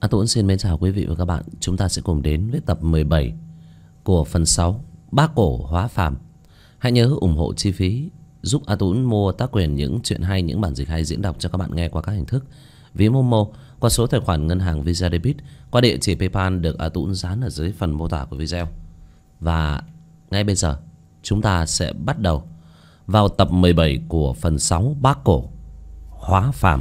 A Tuấn xin mến chào quý vị và các bạn. Chúng ta sẽ cùng đến với tập 17 của phần 6 Bác Cổ Hóa Phàm. Hãy nhớ ủng hộ chi phí giúp A Tuấn mua tác quyền những chuyện hay, những bản dịch hay diễn đọc cho các bạn nghe qua các hình thức ví Momo, qua số tài khoản ngân hàng Visa Debit, qua địa chỉ PayPal được A Tuấn dán ở dưới phần mô tả của video. Và ngay bây giờ chúng ta sẽ bắt đầu vào tập 17 của phần 6 Bác Cổ Hóa Phàm.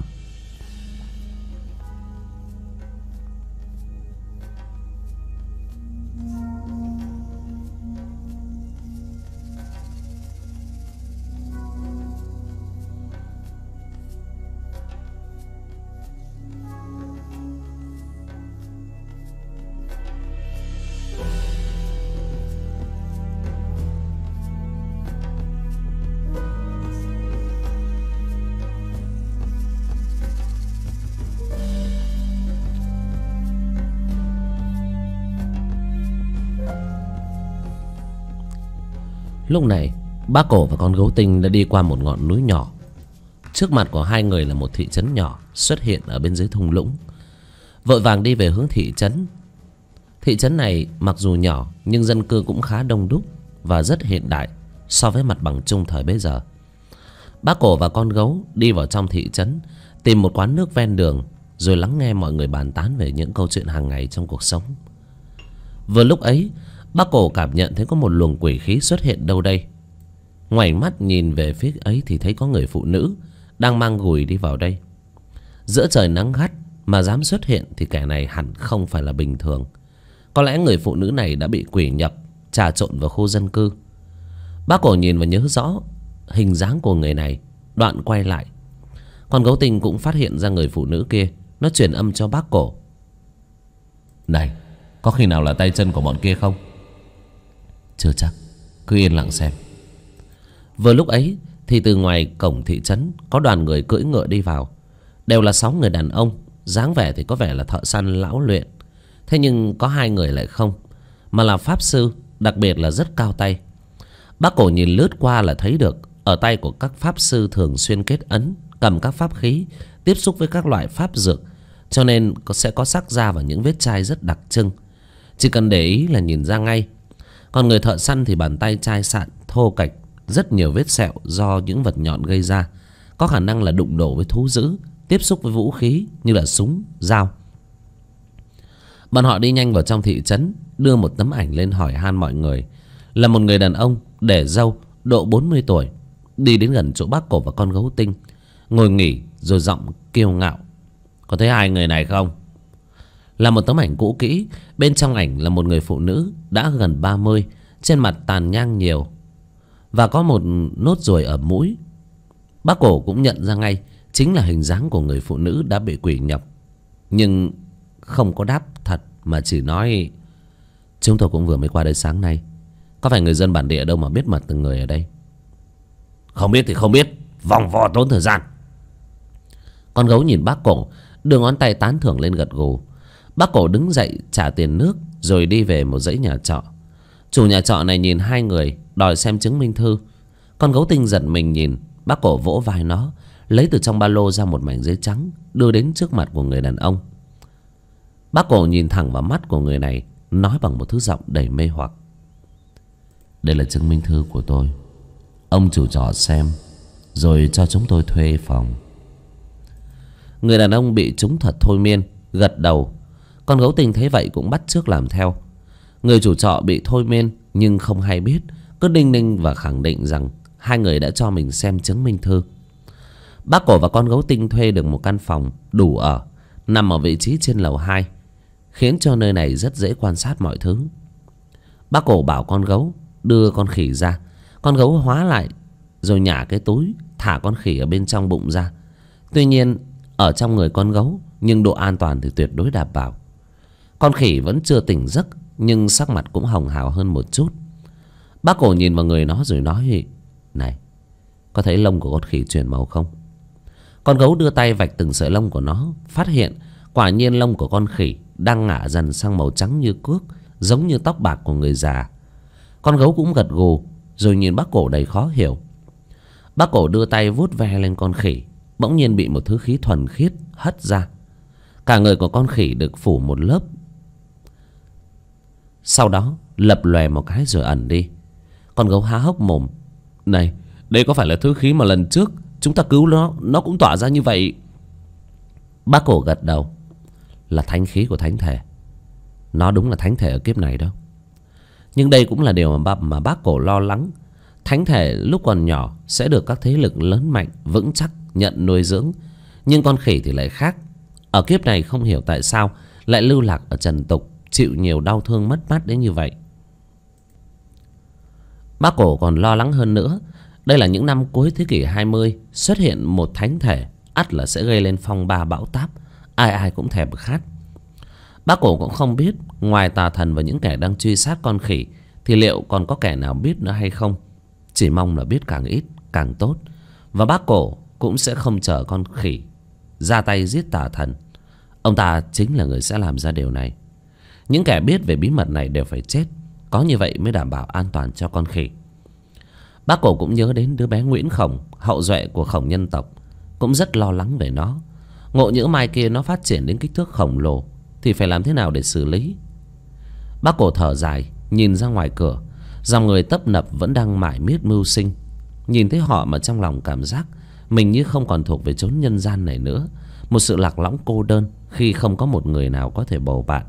Lúc này Bác Cổ và con gấu tinh đã đi qua một ngọn núi nhỏ. Trước mặt của hai người là một thị trấn nhỏ xuất hiện ở bên dưới thung lũng. Vội vàng đi về hướng thị trấn. Thị trấn này mặc dù nhỏ nhưng dân cư cũng khá đông đúc và rất hiện đại so với mặt bằng chung thời bấy giờ. Bác Cổ và con gấu đi vào trong thị trấn, tìm một quán nước ven đường, rồi lắng nghe mọi người bàn tán về những câu chuyện hàng ngày trong cuộc sống. Vừa lúc ấy, Bác Cổ cảm nhận thấy có một luồng quỷ khí xuất hiện đâu đây. Ngoảnh mắt nhìn về phía ấy thì thấy có người phụ nữ đang mang gùi đi vào đây. Giữa trời nắng gắt mà dám xuất hiện thì kẻ này hẳn không phải là bình thường. Có lẽ người phụ nữ này đã bị quỷ nhập, trà trộn vào khu dân cư. Bác Cổ nhìn và nhớ rõ hình dáng của người này, đoạn quay lại. Con gấu tinh cũng phát hiện ra người phụ nữ kia. Nó truyền âm cho Bác Cổ: "Này, có khi nào là tay chân của bọn kia không?" "Chưa chắc, cứ yên lặng xem." Vừa lúc ấy thì từ ngoài cổng thị trấn có đoàn người cưỡi ngựa đi vào. Đều là 6 người đàn ông, dáng vẻ thì có vẻ là thợ săn lão luyện. Thế nhưng có 2 người lại không, mà là pháp sư, đặc biệt là rất cao tay. Bác Cổ nhìn lướt qua là thấy được ở tay của các pháp sư thường xuyên kết ấn, cầm các pháp khí, tiếp xúc với các loại pháp dược, cho nên sẽ có sắc da và những vết chai rất đặc trưng. Chỉ cần để ý là nhìn ra ngay. Còn người thợ săn thì bàn tay chai sạn, thô kệch, rất nhiều vết sẹo do những vật nhọn gây ra, có khả năng là đụng độ với thú dữ, tiếp xúc với vũ khí như là súng, dao. Bọn họ đi nhanh vào trong thị trấn, đưa một tấm ảnh lên hỏi han mọi người. Là một người đàn ông để râu, độ 40 tuổi, đi đến gần chỗ Bác Cổ và con gấu tinh, ngồi nghỉ rồi giọng kiêu ngạo: "Có thấy 2 người này không?" Là một tấm ảnh cũ kỹ. Bên trong ảnh là một người phụ nữ đã gần 30, trên mặt tàn nhang nhiều và có một nốt ruồi ở mũi. Bác Cổ cũng nhận ra ngay chính là hình dáng của người phụ nữ đã bị quỷ nhập, nhưng không có đáp thật mà chỉ nói: "Chúng tôi cũng vừa mới qua đây sáng nay. Có phải người dân bản địa đâu mà biết mặt từng người ở đây?" "Không biết thì không biết, vòng vo tốn thời gian." Con gấu nhìn Bác Cổ, đưa ngón tay tán thưởng lên gật gù. Bác Cổ đứng dậy trả tiền nước rồi đi về một dãy nhà trọ. Chủ nhà trọ này nhìn 2 người đòi xem chứng minh thư. Con gấu tinh giật mình nhìn. Bác Cổ vỗ vai nó, lấy từ trong ba lô ra một mảnh giấy trắng, đưa đến trước mặt của người đàn ông. Bác Cổ nhìn thẳng vào mắt của người này, nói bằng một thứ giọng đầy mê hoặc: "Đây là chứng minh thư của tôi. Ông chủ trọ xem rồi cho chúng tôi thuê phòng." Người đàn ông bị trúng thuật thôi miên, gật đầu. Con gấu tinh thấy vậy cũng bắt chước làm theo. Người chủ trọ bị thôi miên nhưng không hay biết, cứ đinh ninh và khẳng định rằng 2 người đã cho mình xem chứng minh thư. Bác Cổ và con gấu tinh thuê được một căn phòng đủ ở, nằm ở vị trí trên lầu 2, khiến cho nơi này rất dễ quan sát mọi thứ. Bác Cổ bảo con gấu đưa con khỉ ra. Con gấu hóa lại rồi nhả cái túi, thả con khỉ ở bên trong bụng ra. Tuy nhiên ở trong người con gấu, nhưng độ an toàn thì tuyệt đối đảm bảo. Con khỉ vẫn chưa tỉnh giấc, nhưng sắc mặt cũng hồng hào hơn một chút. Bác Cổ nhìn vào người nó rồi nói: "Này, có thấy lông của con khỉ chuyển màu không?" Con gấu đưa tay vạch từng sợi lông của nó, phát hiện quả nhiên lông của con khỉ đang ngả dần sang màu trắng như cước, giống như tóc bạc của người già. Con gấu cũng gật gù rồi nhìn Bác Cổ đầy khó hiểu. Bác Cổ đưa tay vuốt ve lên con khỉ, bỗng nhiên bị một thứ khí thuần khiết hất ra. Cả người của con khỉ được phủ một lớp, sau đó lập lòe một cái rồi ẩn đi. Con gấu há hốc mồm. Này, đây có phải là thứ khí mà lần trước chúng ta cứu nó cũng tỏa ra như vậy? Bác Cổ gật đầu. Là thánh khí của thánh thể. Nó đúng là thánh thể ở kiếp này đâu. Nhưng đây cũng là điều mà bác Cổ lo lắng. Thánh thể lúc còn nhỏ sẽ được các thế lực lớn mạnh vững chắc nhận nuôi dưỡng. Nhưng con khỉ thì lại khác. Ở kiếp này không hiểu tại sao lại lưu lạc ở trần tục, chịu nhiều đau thương mất mát đến như vậy. Bác Cổ còn lo lắng hơn nữa. Đây là những năm cuối thế kỷ 20, xuất hiện một thánh thể ắt là sẽ gây lên phong ba bão táp, ai ai cũng thèm khát. Bác Cổ cũng không biết ngoài tà thần và những kẻ đang truy sát con khỉ thì liệu còn có kẻ nào biết nữa hay không. Chỉ mong là biết càng ít càng tốt. Và bác Cổ cũng sẽ không chờ con khỉ ra tay giết tà thần. Ông ta chính là người sẽ làm ra điều này. Những kẻ biết về bí mật này đều phải chết. Có như vậy mới đảm bảo an toàn cho con khỉ. Bác Cổ cũng nhớ đến đứa bé Nguyễn Khổng, hậu duệ của Khổng nhân tộc. Cũng rất lo lắng về nó. Ngộ nhỡ mai kia nó phát triển đến kích thước khổng lồ thì phải làm thế nào để xử lý. Bác Cổ thở dài, nhìn ra ngoài cửa. Dòng người tấp nập vẫn đang mải miết mưu sinh. Nhìn thấy họ mà trong lòng cảm giác mình như không còn thuộc về chốn nhân gian này nữa. Một sự lạc lõng cô đơn khi không có một người nào có thể bầu bạn,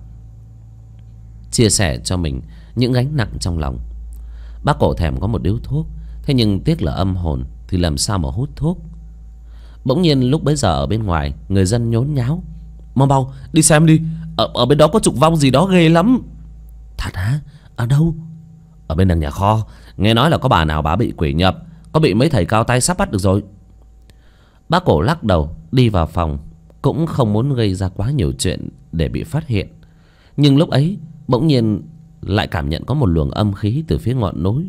chia sẻ cho mình những gánh nặng trong lòng. Bác Cổ thèm có một điếu thuốc. Thế nhưng tiếc là âm hồn thì làm sao mà hút thuốc. Bỗng nhiên lúc bấy giờ ở bên ngoài người dân nhốn nháo. Mau mau đi xem đi, ở bên đó có trục vong gì đó ghê lắm. Thật hả? Ở đâu? Ở bên đằng nhà kho. Nghe nói là có bà nào bà bị quỷ nhập, có bị mấy thầy cao tay sắp bắt được rồi. Bác Cổ lắc đầu đi vào phòng. Cũng không muốn gây ra quá nhiều chuyện để bị phát hiện. Nhưng lúc ấy bỗng nhiên lại cảm nhận có một luồng âm khí từ phía ngọn núi.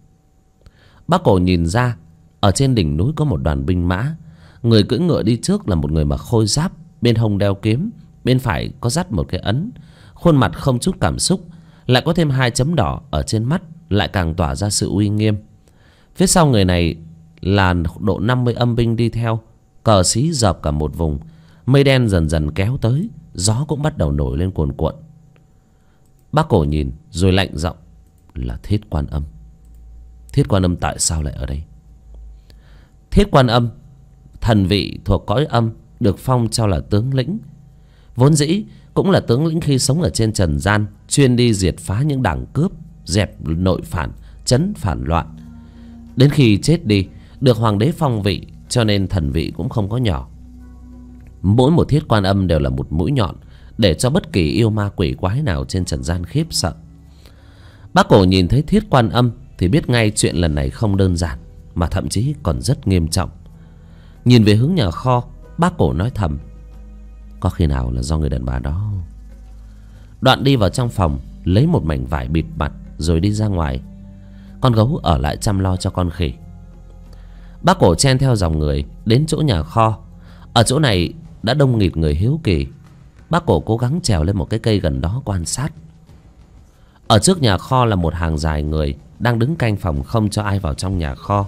Bác Cổ nhìn ra, ở trên đỉnh núi có một đoàn binh mã. Người cưỡi ngựa đi trước là một người mặc khôi giáp, bên hông đeo kiếm, bên phải có dắt một cái ấn. Khuôn mặt không chút cảm xúc, lại có thêm 2 chấm đỏ ở trên mắt, lại càng tỏa ra sự uy nghiêm. Phía sau người này là độ 50 âm binh đi theo. Cờ xí dợp cả một vùng. Mây đen dần dần kéo tới, gió cũng bắt đầu nổi lên cuồn cuộn. Bác Cổ nhìn rồi lạnh giọng. Là Thiết Quan Âm. Thiết Quan Âm tại sao lại ở đây? Thiết Quan Âm, thần vị thuộc cõi âm, được phong cho là tướng lĩnh. Vốn dĩ cũng là tướng lĩnh khi sống ở trên trần gian, chuyên đi diệt phá những đảng cướp, dẹp nội phản, trấn phản loạn. Đến khi chết đi, được hoàng đế phong vị, cho nên thần vị cũng không có nhỏ. Mỗi một Thiết Quan Âm đều là một mũi nhọn, để cho bất kỳ yêu ma quỷ quái nào trên trần gian khiếp sợ. Bác Cổ nhìn thấy Thiết Quan Âm thì biết ngay chuyện lần này không đơn giản, mà thậm chí còn rất nghiêm trọng. Nhìn về hướng nhà kho, bác Cổ nói thầm. Có khi nào là do người đàn bà đó. Đoạn đi vào trong phòng, lấy một mảnh vải bịt mặt rồi đi ra ngoài. Con gấu ở lại chăm lo cho con khỉ. Bác Cổ chen theo dòng người đến chỗ nhà kho. Ở chỗ này đã đông nghịt người hiếu kỳ. Bác Cổ cố gắng trèo lên một cái cây gần đó quan sát. Ở trước nhà kho là một hàng dài người đang đứng canh phòng không cho ai vào trong nhà kho.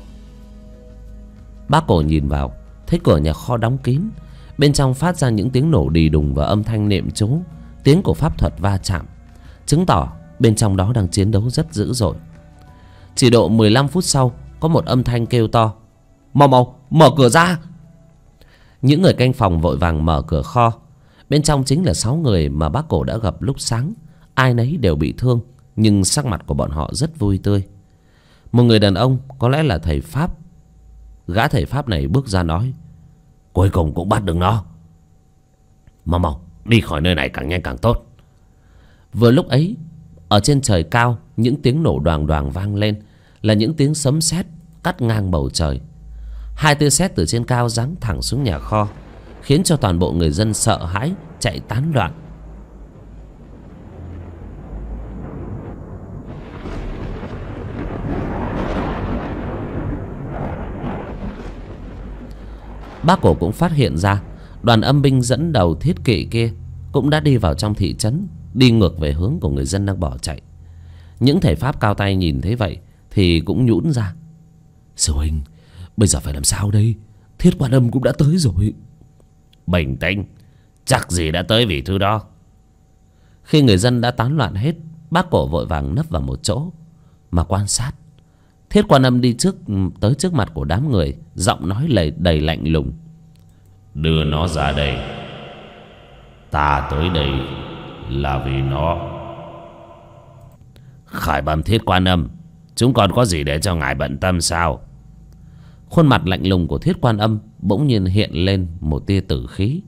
Bác Cổ nhìn vào, thấy cửa nhà kho đóng kín. Bên trong phát ra những tiếng nổ đì đùng và âm thanh niệm chú, tiếng của pháp thuật va chạm, chứng tỏ bên trong đó đang chiến đấu rất dữ dội. Chỉ độ 15 phút sau, có một âm thanh kêu to. Mau mau, mở cửa ra. Những người canh phòng vội vàng mở cửa kho. Bên trong chính là 6 người mà bác Cổ đã gặp lúc sáng. Ai nấy đều bị thương, nhưng sắc mặt của bọn họ rất vui tươi. Một người đàn ông, có lẽ là thầy Pháp. Gã thầy Pháp này bước ra nói. Cuối cùng cũng bắt được nó. Mau mau, đi khỏi nơi này càng nhanh càng tốt. Vừa lúc ấy, ở trên trời cao, những tiếng nổ đoàng đoàng vang lên. Là những tiếng sấm sét cắt ngang bầu trời. 2 tia sét từ trên cao giáng thẳng xuống nhà kho, khiến cho toàn bộ người dân sợ hãi chạy tán loạn. Bác Cổ cũng phát hiện ra đoàn âm binh dẫn đầu thiết kỵ kia cũng đã đi vào trong thị trấn, đi ngược về hướng của người dân đang bỏ chạy. Những thầy Pháp cao tay nhìn thấy vậy thì cũng nhũn ra. Sư huynh, bây giờ phải làm sao đây? Thiết Quan Âm cũng đã tới rồi. Bình tĩnh, Chắc gì đã tới vì thứ đó. Khi người dân đã tán loạn hết, bác cổ vội vàng nấp vào một chỗ mà quan sát. Thiết Quan Âm đi tới trước mặt của đám người, giọng nói đầy lạnh lùng. Đưa nó ra đây. Ta tới đây là vì nó. Khải bẩm Thiết Quan Âm, chúng còn có gì để cho ngài bận tâm sao? Khuôn mặt lạnh lùng của Thiết Quan Âm bỗng nhiên hiện lên một tia tử khí.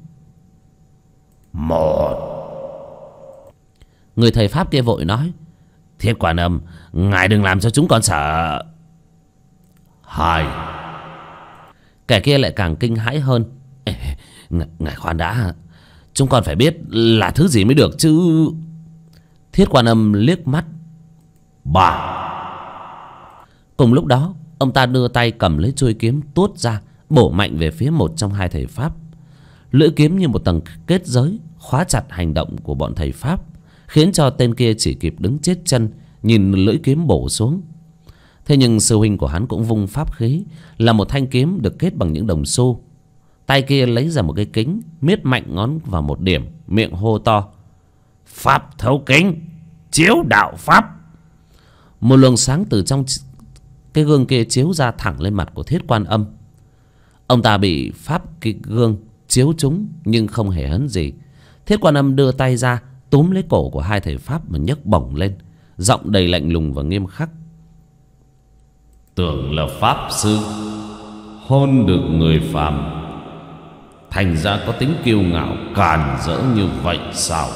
Một. Người thầy pháp kia vội nói. Thiết Quan Âm, ngài đừng làm cho chúng con sợ. Hai. Kẻ kia lại càng kinh hãi hơn. Ngài khoan đã, chúng con phải biết là thứ gì mới được chứ. Thiết Quan Âm liếc mắt. Ba. Cùng lúc đó, ông ta đưa tay cầm lấy chuôi kiếm tuốt ra, bổ mạnh về phía một trong hai thầy pháp. Lưỡi kiếm như một tầng kết giới khóa chặt hành động của bọn thầy pháp, khiến cho tên kia chỉ kịp đứng chết chân nhìn lưỡi kiếm bổ xuống. Thế nhưng sư huynh của hắn cũng vung pháp khí, là một thanh kiếm được kết bằng những đồng xu. Tay kia lấy ra một cái kính, miết mạnh ngón vào một điểm, miệng hô to. Pháp thấu kính, chiếu đạo pháp. Một luồng sáng từ trong cái gương kia chiếu ra thẳng lên mặt của Thiết Quan Âm. Ông ta bị pháp cái gương chiếu trúng nhưng không hề hấn gì. Thiết Quan Âm đưa tay ra túm lấy cổ của hai thầy pháp mà nhấc bổng lên, giọng đầy lạnh lùng và nghiêm khắc. Tưởng là pháp sư hôn được người phàm, thành ra có tính kiêu ngạo càn rỡ như vậy sao?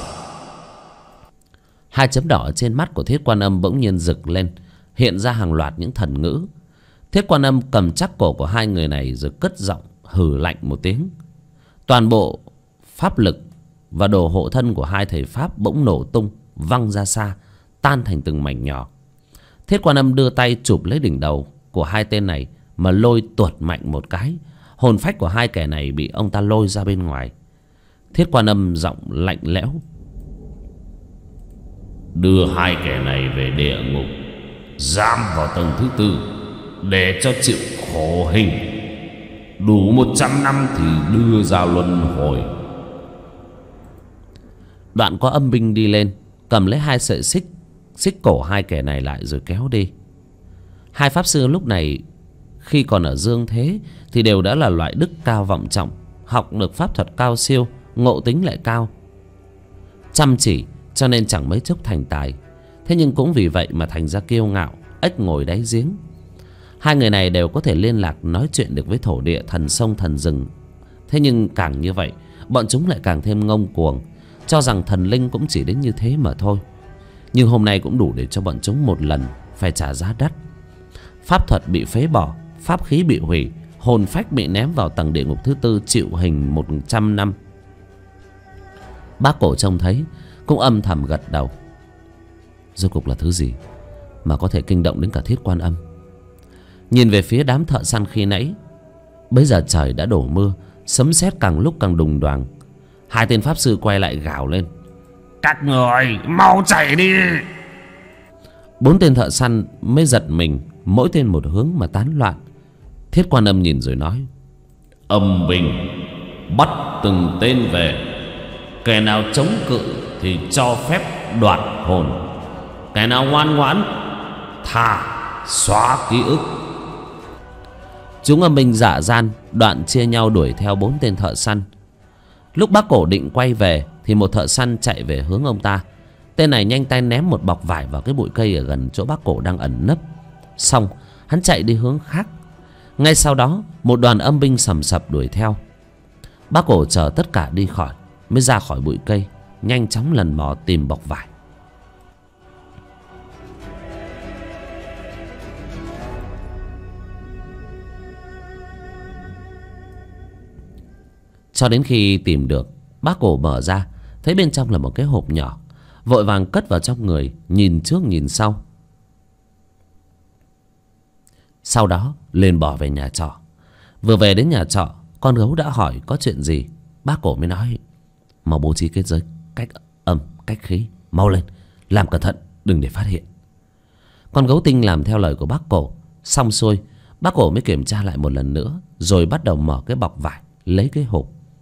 Hai chấm đỏ trên mắt của Thiết Quan Âm bỗng nhiên rực lên, hiện ra hàng loạt những thần ngữ. Thiết Quan Âm cầm chắc cổ của hai người này rồi cất giọng hừ lạnh một tiếng. Toàn bộ pháp lực và đồ hộ thân của hai thầy pháp bỗng nổ tung, văng ra xa, tan thành từng mảnh nhỏ. Thiết Quan Âm đưa tay chụp lấy đỉnh đầu của hai tên này mà lôi tuột mạnh một cái. Hồn phách của hai kẻ này bị ông ta lôi ra bên ngoài. Thiết Quan Âm giọng lạnh lẽo. Đưa hai kẻ này về địa ngục, giam vào tầng thứ tư để cho chịu khổ hình. Đủ 100 năm thì đưa ra luân hồi. Đoạn có âm binh đi lên, cầm lấy hai sợi xích cổ hai kẻ này lại rồi kéo đi. Hai pháp sư lúc này khi còn ở dương thế thì đều đã là loại đức cao vọng trọng, học được pháp thuật cao siêu, ngộ tính lại cao, chăm chỉ, cho nên chẳng mấy chốc thành tài. Thế nhưng cũng vì vậy mà thành ra kiêu ngạo, ếch ngồi đáy giếng. Hai người này đều có thể liên lạc nói chuyện được với thổ địa, thần sông, thần rừng. Thế nhưng càng như vậy, bọn chúng lại càng thêm ngông cuồng, cho rằng thần linh cũng chỉ đến như thế mà thôi. Nhưng hôm nay cũng đủ để cho bọn chúng một lần phải trả giá đắt. Pháp thuật bị phế bỏ, pháp khí bị hủy, hồn phách bị ném vào tầng địa ngục thứ tư chịu hình 100 năm. Bác cổ trông thấy cũng âm thầm gật đầu. Rốt cuộc là thứ gì mà có thể kinh động đến cả Thiết Quan Âm? Nhìn về phía đám thợ săn khi nãy, bây giờ trời đã đổ mưa, sấm sét càng lúc càng đùng đoàng. Hai tên pháp sư quay lại gào lên. Các người mau chạy đi. Bốn tên thợ săn mới giật mình, mỗi tên một hướng mà tán loạn. Thiết Quan Âm nhìn rồi nói. Âm binh, bắt từng tên về. Kẻ nào chống cự thì cho phép đoạt hồn. Kẻ nào ngoan ngoãn thả xóa ký ức. Chúng âm binh dã gian, đoạn chia nhau đuổi theo bốn tên thợ săn. Lúc bác cổ định quay về thì một thợ săn chạy về hướng ông ta. Tên này nhanh tay ném một bọc vải vào cái bụi cây ở gần chỗ bác cổ đang ẩn nấp. Xong hắn chạy đi hướng khác. Ngay sau đó một đoàn âm binh sầm sập đuổi theo. Bác cổ chờ tất cả đi khỏi mới ra khỏi bụi cây, nhanh chóng lần mò tìm bọc vải. Cho đến khi tìm được, bác cổ mở ra, thấy bên trong là một cái hộp nhỏ, vội vàng cất vào trong người, nhìn trước nhìn sau. Sau đó lên bỏ về nhà trọ. Vừa về đến nhà trọ, con gấu đã hỏi có chuyện gì. Bác cổ mới nói. Mau bố trí kết giới, cách âm, cách khí, mau lên, làm cẩn thận, đừng để phát hiện. Con gấu tinh làm theo lời của bác cổ. Xong xuôi, bác cổ mới kiểm tra lại một lần nữa, rồi bắt đầu mở cái bọc vải, lấy cái hộp.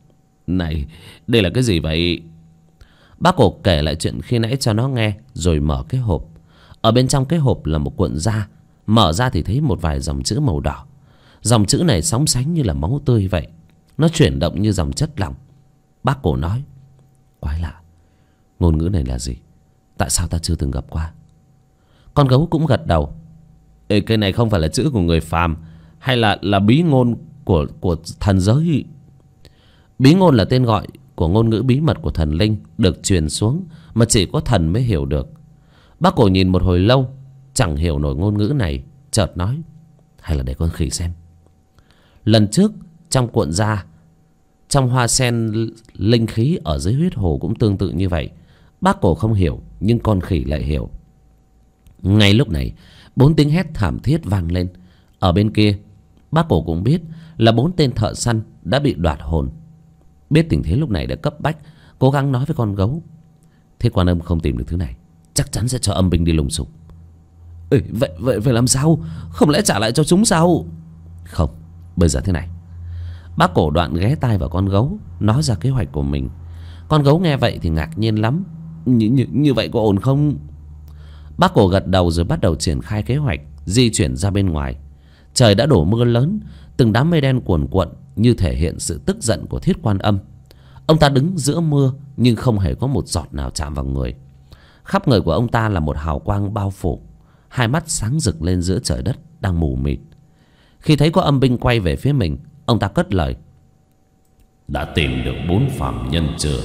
Này, đây là cái gì vậy? Bác cổ kể lại chuyện khi nãy cho nó nghe, rồi mở cái hộp. Ở bên trong cái hộp là một cuộn da. Mở ra thì thấy một vài dòng chữ màu đỏ. Dòng chữ này sóng sánh như là máu tươi vậy. Nó chuyển động như dòng chất lỏng. Bác cổ nói: quái lạ, ngôn ngữ này là gì? Tại sao ta chưa từng gặp qua? Con gấu cũng gật đầu. Ê, cái này không phải là chữ của người phàm, hay là bí ngôn của thần giới. Bí ngôn là tên gọi của ngôn ngữ bí mật của thần linh, được truyền xuống mà chỉ có thần mới hiểu được. Bác cổ nhìn một hồi lâu chẳng hiểu nổi ngôn ngữ này, chợt nói: hay là để con khỉ xem. Lần trước trong cuộn da, trong hoa sen linh khí ở dưới huyết hồ cũng tương tự như vậy. Bác cổ không hiểu, nhưng con khỉ lại hiểu. Ngay lúc này 4 tiếng hét thảm thiết vang lên. Ở bên kia bác cổ cũng biết là 4 tên thợ săn đã bị đoạt hồn. Biết tình thế lúc này đã cấp bách, cố gắng nói với con gấu: Thiết Quan Âm không tìm được thứ này, chắc chắn sẽ cho âm binh đi lùng sục. Ê, vậy làm sao? Không lẽ trả lại cho chúng sao? Không, bây giờ thế này. Bác cổ đoạn ghé tai vào con gấu, nói ra kế hoạch của mình. Con gấu nghe vậy thì ngạc nhiên lắm. Như vậy có ổn không? Bác cổ gật đầu rồi bắt đầu triển khai kế hoạch, di chuyển ra bên ngoài. Trời đã đổ mưa lớn, từng đám mây đen cuồn cuộn như thể hiện sự tức giận của Thiết Quan Âm. Ông ta đứng giữa mưa nhưng không hề có một giọt nào chạm vào người. Khắp người của ông ta là một hào quang bao phủ, hai mắt sáng rực lên giữa trời đất đang mù mịt. Khi thấy có âm binh quay về phía mình, ông ta cất lời: đã tìm được 4 phàm nhân chưa?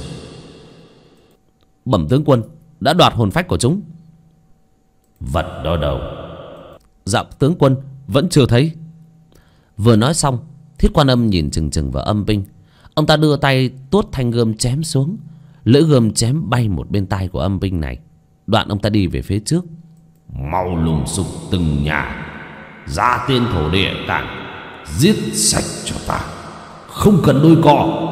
Bẩm tướng quân, đã đoạt hồn phách của chúng. Vật đó đâu? Dạ tướng quân, vẫn chưa thấy. Vừa nói xong, Thiết Quan Âm nhìn chừng chừng vào âm binh. Ông ta đưa tay tuốt thanh gươm chém xuống. Lưỡi gươm chém bay một bên tai của âm binh này. Đoạn ông ta đi về phía trước. Mau lùng sục từng nhà, ra tiên thổ địa cản, giết sạch cho ta, không cần đôi co.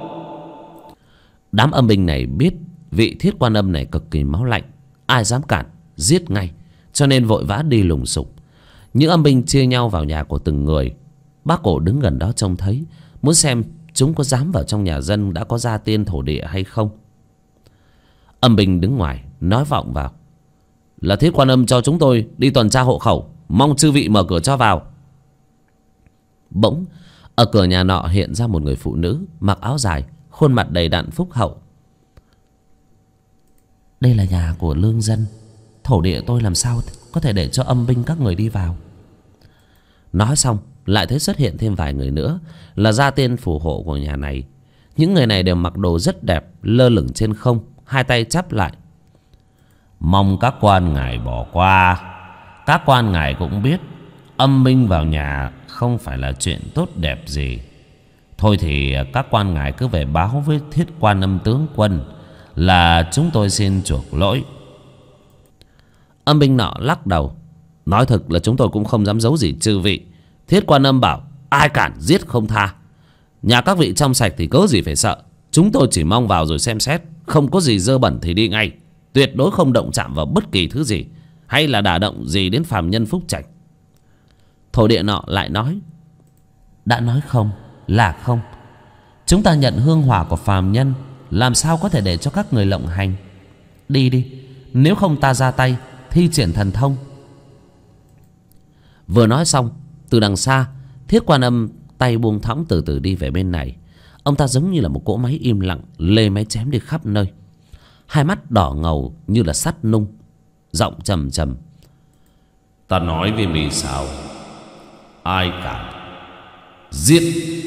Đám âm binh này biết vị Thiết Quan Âm này cực kỳ máu lạnh, ai dám cản giết ngay, cho nên vội vã đi lùng sục. Những âm binh chia nhau vào nhà của từng người. Bác cổ đứng gần đó trông thấy, muốn xem chúng có dám vào trong nhà dân đã có gia tiên thổ địa hay không. Âm binh đứng ngoài nói vọng vào: là Thiết Quan Âm cho chúng tôi đi tuần tra hộ khẩu, mong chư vị mở cửa cho vào. Bỗng ở cửa nhà nọ hiện ra một người phụ nữ mặc áo dài, khuôn mặt đầy đặn phúc hậu. Đây là nhà của lương dân, thổ địa tôi làm sao có thể để cho âm binh các người đi vào. Nói xong lại thấy xuất hiện thêm vài người nữa là gia tiên phù hộ của nhà này. Những người này đều mặc đồ rất đẹp, lơ lửng trên không, hai tay chắp lại. Mong các quan ngài bỏ qua. Các quan ngài cũng biết âm binh vào nhà không phải là chuyện tốt đẹp gì. Thôi thì các quan ngài cứ về báo với Thiết Quan Âm tướng quân là chúng tôi xin chuộc lỗi. Âm binh nọ lắc đầu: nói thật là chúng tôi cũng không dám giấu gì chư vị. Thiết Quan Âm bảo ai cản giết không tha. Nhà các vị trong sạch thì cớ gì phải sợ. Chúng tôi chỉ mong vào rồi xem xét, không có gì dơ bẩn thì đi ngay, tuyệt đối không động chạm vào bất kỳ thứ gì, hay là đả động gì đến phàm nhân phúc trạch. Thổ địa nọ lại nói: đã nói không là không. Chúng ta nhận hương hỏa của phàm nhân, làm sao có thể để cho các người lộng hành. Đi đi, nếu không ta ra tay thi triển thần thông. Vừa nói xong, từ đằng xa Thiết Quan Âm tay buông thõng từ từ đi về bên này. Ông ta giống như là một cỗ máy im lặng lê máy chém đi khắp nơi. Hai mắt đỏ ngầu như là sắt nung, giọng trầm trầm: ta nói với mì sao, ai cản giết.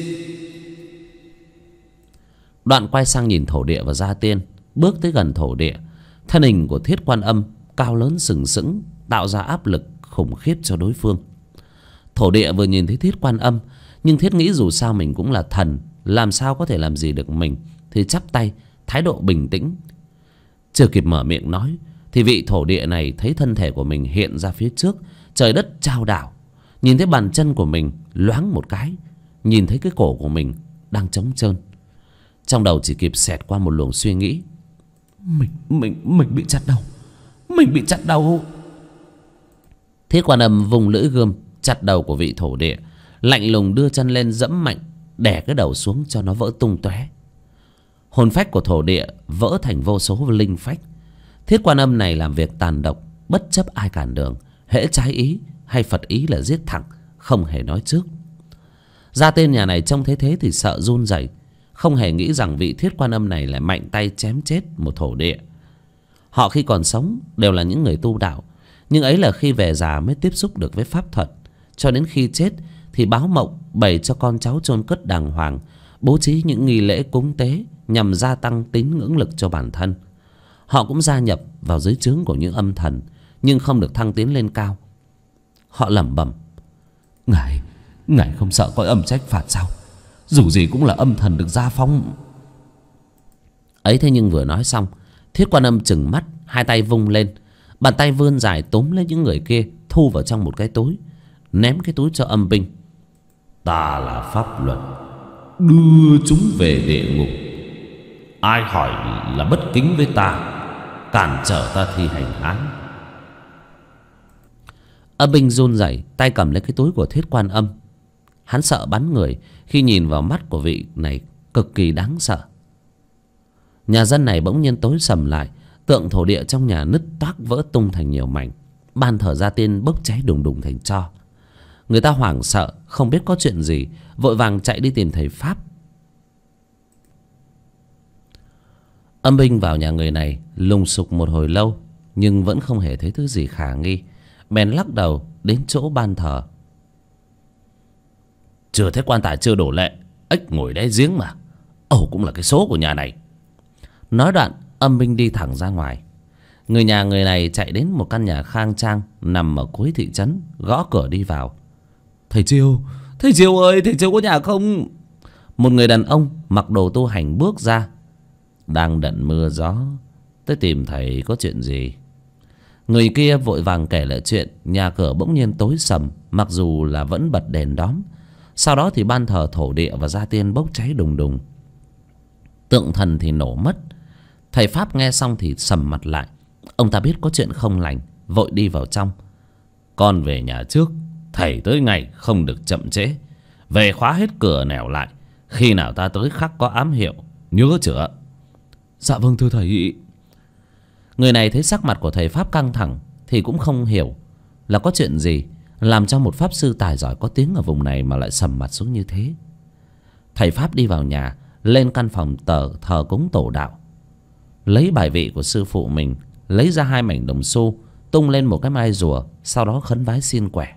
Đoạn quay sang nhìn thổ địa và gia tiên, bước tới gần thổ địa. Thân hình của Thiết Quan Âm cao lớn sừng sững, tạo ra áp lực khủng khiếp cho đối phương. Thổ địa vừa nhìn thấy Thiết Quan Âm, nhưng Thiết nghĩ dù sao mình cũng là thần, làm sao có thể làm gì được mình, thì chắp tay, thái độ bình tĩnh. Chưa kịp mở miệng nói thì vị thổ địa này thấy thân thể của mình hiện ra phía trước, trời đất chao đảo. Nhìn thấy bàn chân của mình loáng một cái, nhìn thấy cái cổ của mình đang trống trơn. Trong đầu chỉ kịp xẹt qua một luồng suy nghĩ: Mình bị chặt đầu. Mình bị chặt đầu. Thiết Quan Âm vùng lưỡi gươm chặt đầu của vị thổ địa, lạnh lùng đưa chân lên dẫm mạnh, đè cái đầu xuống cho nó vỡ tung tóe. Hồn phách của thổ địa vỡ thành vô số linh phách. Thiết Quan Âm này làm việc tàn độc, bất chấp ai cản đường. Hễ trái ý hay phật ý là giết thẳng, không hề nói trước. Gia tên nhà này trông thế thế thì sợ run rẩy, không hề nghĩ rằng vị Thiết Quan Âm này lại mạnh tay chém chết một thổ địa. Họ khi còn sống đều là những người tu đạo, nhưng ấy là khi về già mới tiếp xúc được với pháp thuật. Cho đến khi chết thì báo mộng bày cho con cháu chôn cất đàng hoàng, bố trí những nghi lễ cúng tế nhằm gia tăng tín ngưỡng lực cho bản thân. Họ cũng gia nhập vào dưới trướng của những âm thần, nhưng không được thăng tiến lên cao. Họ lẩm bẩm: Ngài không sợ cõi âm trách phạt sao? Dù gì cũng là âm thần được gia phong. Ấy thế nhưng vừa nói xong, Thiết Quan Âm trừng mắt, hai tay vung lên, bàn tay vươn dài túm lấy những người kia, thu vào trong một cái túi, ném cái túi cho âm binh. Ta là pháp luật, đưa chúng về địa ngục. Ai hỏi là bất kính với ta, cản trở ta thi hành án. Âm binh run rẩy, tay cầm lấy cái túi của Thiết Quan Âm. Hắn sợ bắn người khi nhìn vào mắt của vị này cực kỳ đáng sợ. Nhà dân này bỗng nhiên tối sầm lại, tượng thổ địa trong nhà nứt toác vỡ tung thành nhiều mảnh, ban thờ gia tiên bốc cháy đùng đùng thành tro. Người ta hoảng sợ, không biết có chuyện gì, vội vàng chạy đi tìm thầy pháp. Âm binh vào nhà người này lùng sục một hồi lâu, nhưng vẫn không hề thấy thứ gì khả nghi, bèn lắc đầu đến chỗ ban thờ. Chưa thấy quan tài chưa đổ lệ, ếch ngồi đáy giếng mà. Ồ, cũng là cái số của nhà này. Nói đoạn, âm binh đi thẳng ra ngoài. Người nhà người này chạy đến một căn nhà khang trang nằm ở cuối thị trấn, gõ cửa đi vào. Thầy Chiêu ơi, thầy Chiêu có nhà không? Một người đàn ông mặc đồ tu hành bước ra. Đang đận mưa gió, tới tìm thầy có chuyện gì? Người kia vội vàng kể lại chuyện nhà cửa bỗng nhiên tối sầm, mặc dù là vẫn bật đèn đóm. Sau đó thì ban thờ thổ địa và gia tiên bốc cháy đùng đùng, tượng thần thì nổ mất. Thầy pháp nghe xong thì sầm mặt lại. Ông ta biết có chuyện không lành, vội đi vào trong. Con về nhà trước, thầy tới ngày không được chậm trễ. Về khóa hết cửa nẻo lại, khi nào ta tới khắc có ám hiệu, nhớ chưa? Dạ vâng thưa thầy. Người này thấy sắc mặt của thầy pháp căng thẳng thì cũng không hiểu là có chuyện gì làm cho một pháp sư tài giỏi có tiếng ở vùng này mà lại sầm mặt xuống như thế. Thầy pháp đi vào nhà, lên căn phòng thờ cúng tổ đạo, lấy bài vị của sư phụ mình, lấy ra 2 mảnh đồng xu, tung lên một cái mai rùa, sau đó khấn vái xin quẻ.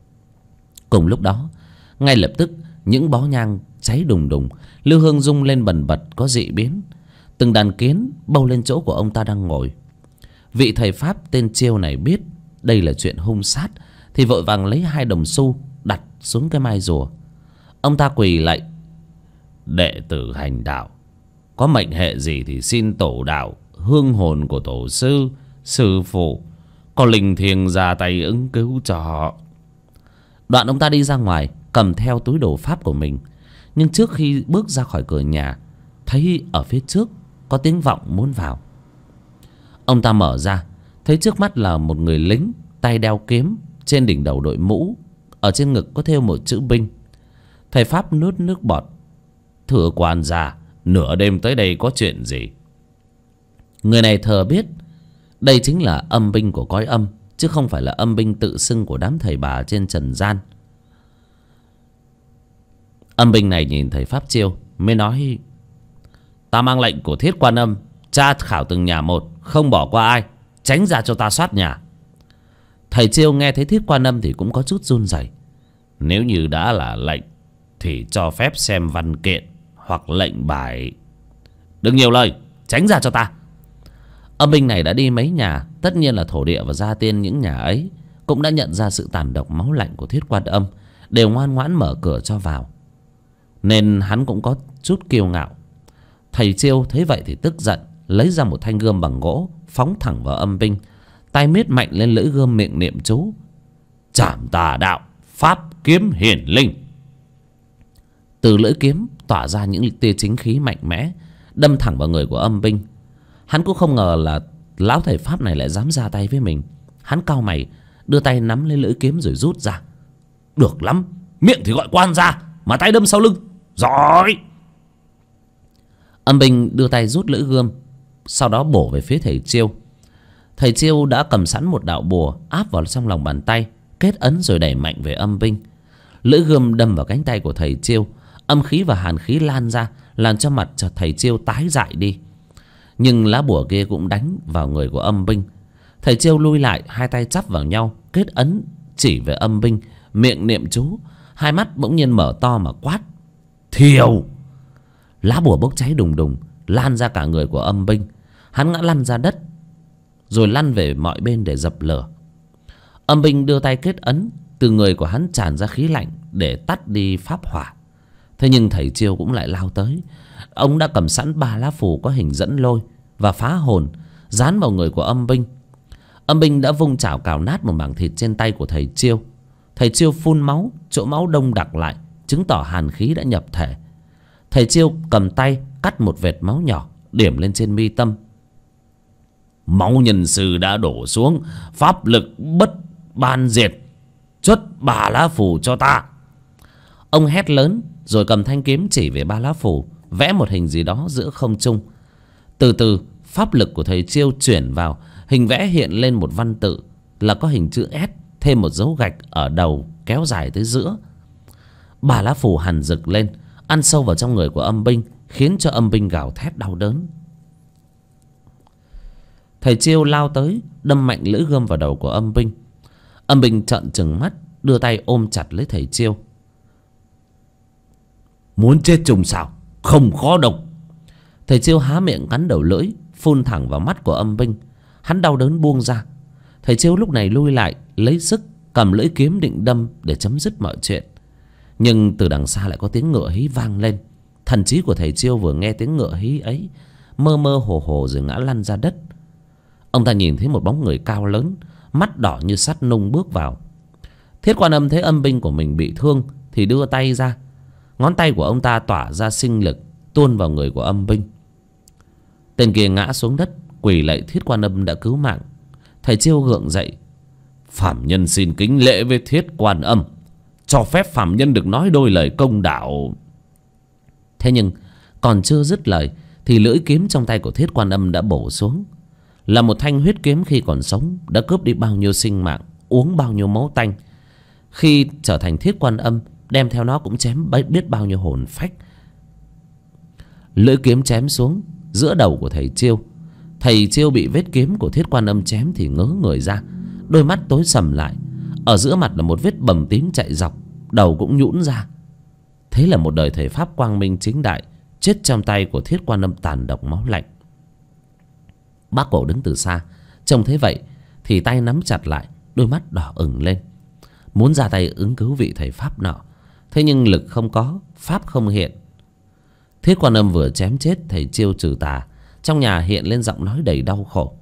Cùng lúc đó, ngay lập tức những bó nhang cháy đùng đùng, lư hương rung lên bần bật có dị biến. Từng đàn kiến bâu lên chỗ của ông ta đang ngồi. Vị thầy pháp tên Chiêu này biết đây là chuyện hung sát thì vội vàng lấy 2 đồng xu đặt xuống cái mai rùa. Ông ta quỳ lạy: Đệ tử hành đạo, có mệnh hệ gì thì xin tổ đạo, hương hồn của tổ sư, sư phụ, có linh thiêng ra tay ứng cứu cho họ. Đoạn ông ta đi ra ngoài, cầm theo túi đồ pháp của mình. Nhưng trước khi bước ra khỏi cửa nhà, thấy ở phía trước có tiếng vọng muốn vào. Ông ta mở ra, thấy trước mắt là một người lính, tay đeo kiếm, trên đỉnh đầu đội mũ, ở trên ngực có thêu một chữ binh. Thầy pháp nuốt nước bọt: Thưa quan gia, nửa đêm tới đây có chuyện gì? Người này thờ biết đây chính là âm binh của cõi âm, chứ không phải là âm binh tự xưng của đám thầy bà trên trần gian. Âm binh này nhìn thầy pháp Chiêu mới nói: Ta mang lệnh của Thiết Quan Âm, tra khảo từng nhà một, không bỏ qua ai, tránh ra cho ta soát nhà. Thầy Chiêu nghe thấy Thiết Quan Âm thì cũng có chút run rẩy. Nếu như đã là lệnh thì cho phép xem văn kiện hoặc lệnh bài. Đừng nhiều lời, tránh ra cho ta. Âm binh này đã đi mấy nhà, tất nhiên là thổ địa và gia tiên những nhà ấy cũng đã nhận ra sự tàn độc máu lạnh của Thiết Quan Âm, đều ngoan ngoãn mở cửa cho vào, nên hắn cũng có chút kiêu ngạo. Thầy Chiêu thấy vậy thì tức giận, lấy ra một thanh gươm bằng gỗ, phóng thẳng vào âm binh, tay miết mạnh lên lưỡi gươm, miệng niệm chú: Trảm tà đạo, pháp kiếm hiển linh. Từ lưỡi kiếm tỏa ra những tia chính khí mạnh mẽ, đâm thẳng vào người của âm binh. Hắn cũng không ngờ là lão thầy pháp này lại dám ra tay với mình. Hắn cau mày, đưa tay nắm lấy lưỡi kiếm rồi rút ra. Được lắm, miệng thì gọi quan ra, mà tay đâm sau lưng, giỏi. Âm binh đưa tay rút lưỡi gươm, sau đó bổ về phía thầy Chiêu. Thầy Chiêu đã cầm sẵn một đạo bùa áp vào trong lòng bàn tay, kết ấn rồi đẩy mạnh về âm binh. Lưỡi gươm đâm vào cánh tay của thầy Chiêu, âm khí và hàn khí lan ra, làm cho mặt thầy Chiêu tái dại đi. Nhưng lá bùa kia cũng đánh vào người của âm binh. Thầy Chiêu lui lại, hai tay chắp vào nhau, kết ấn chỉ về âm binh, miệng niệm chú. Hai mắt bỗng nhiên mở to mà quát: thiêu! Lá bùa bốc cháy đùng đùng, lan ra cả người của âm binh. Hắn ngã lăn ra đất, rồi lăn về mọi bên để dập lửa. Âm binh đưa tay kết ấn, từ người của hắn tràn ra khí lạnh để tắt đi pháp hỏa. Thế nhưng thầy Chiêu cũng lại lao tới. Ông đã cầm sẵn 3 lá phù có hình dẫn lôi và phá hồn, dán vào người của âm binh. Âm binh đã vung chảo cào nát một mảng thịt trên tay của thầy Chiêu. Thầy Chiêu phun máu, chỗ máu đông đặc lại, chứng tỏ hàn khí đã nhập thể. Thầy Chiêu cầm tay cắt một vệt máu nhỏ, điểm lên trên mi tâm. Máu nhân sư đã đổ xuống, pháp lực bất ban diệt, xuất 3 lá phù cho ta. Ông hét lớn rồi cầm thanh kiếm chỉ về 3 lá phù, vẽ một hình gì đó giữa không trung. Từ từ pháp lực của thầy Chiêu chuyển vào, hình vẽ hiện lên một văn tự là có hình chữ S, thêm một dấu gạch ở đầu kéo dài tới giữa. 3 lá phù hằn rực lên, ăn sâu vào trong người của âm binh, khiến cho âm binh gào thét đau đớn. Thầy Chiêu lao tới, đâm mạnh lưỡi gươm vào đầu của âm binh. Âm binh trợn trừng mắt, đưa tay ôm chặt lấy thầy Chiêu. Muốn chết trùng sao? Không khó độc. Thầy Chiêu há miệng cắn đầu lưỡi, phun thẳng vào mắt của âm binh. Hắn đau đớn buông ra. Thầy Chiêu lúc này lui lại, lấy sức cầm lưỡi kiếm định đâm để chấm dứt mọi chuyện. Nhưng từ đằng xa lại có tiếng ngựa hí vang lên. Thần trí của thầy Chiêu vừa nghe tiếng ngựa hí ấy, mơ mơ hồ hồ rồi ngã lăn ra đất. Ông ta nhìn thấy một bóng người cao lớn, mắt đỏ như sắt nung bước vào. Thiết Quan Âm thấy âm binh của mình bị thương thì đưa tay ra. Ngón tay của ông ta tỏa ra sinh lực, tuôn vào người của âm binh. Tên kia ngã xuống đất, quỳ lạy Thiết Quan Âm đã cứu mạng. Thầy Chiêu gượng dậy. Phạm nhân xin kính lễ với Thiết Quan Âm, cho phép phạm nhân được nói đôi lời công đạo. Thế nhưng còn chưa dứt lời thì lưỡi kiếm trong tay của Thiết Quan Âm đã bổ xuống. Là một thanh huyết kiếm khi còn sống, đã cướp đi bao nhiêu sinh mạng, uống bao nhiêu máu tanh. Khi trở thành Thiết Quan Âm, đem theo nó cũng chém biết bao nhiêu hồn phách. Lưỡi kiếm chém xuống giữa đầu của thầy Chiêu. Thầy Chiêu bị vết kiếm của Thiết Quan Âm chém thì ngớ người ra, đôi mắt tối sầm lại. Ở giữa mặt là một vết bầm tím chạy dọc, đầu cũng nhũn ra. Thế là một đời thầy pháp quang minh chính đại chết trong tay của Thiết Quan Âm tàn độc máu lạnh. Bác Cổ đứng từ xa, trông thấy vậy thì tay nắm chặt lại, đôi mắt đỏ ửng lên, muốn ra tay ứng cứu vị thầy pháp nọ. Thế nhưng lực không có, pháp không hiện. Thiết Quan Âm vừa chém chết thầy Chiêu trừ tà, trong nhà hiện lên giọng nói đầy đau khổ.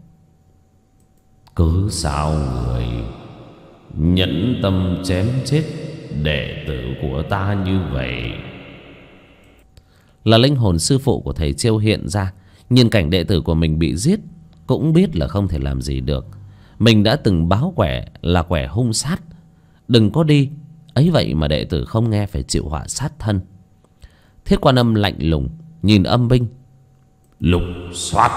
Cứ sao người nhẫn tâm chém chết đệ tử của ta như vậy? Là linh hồn sư phụ của thầy Chiêu hiện ra, nhìn cảnh đệ tử của mình bị giết, cũng biết là không thể làm gì được. Mình đã từng báo quẻ là quẻ hung sát, đừng có đi. Ấy vậy mà đệ tử không nghe, phải chịu họa sát thân. Thiết Quan Âm lạnh lùng nhìn âm binh. Lục soát.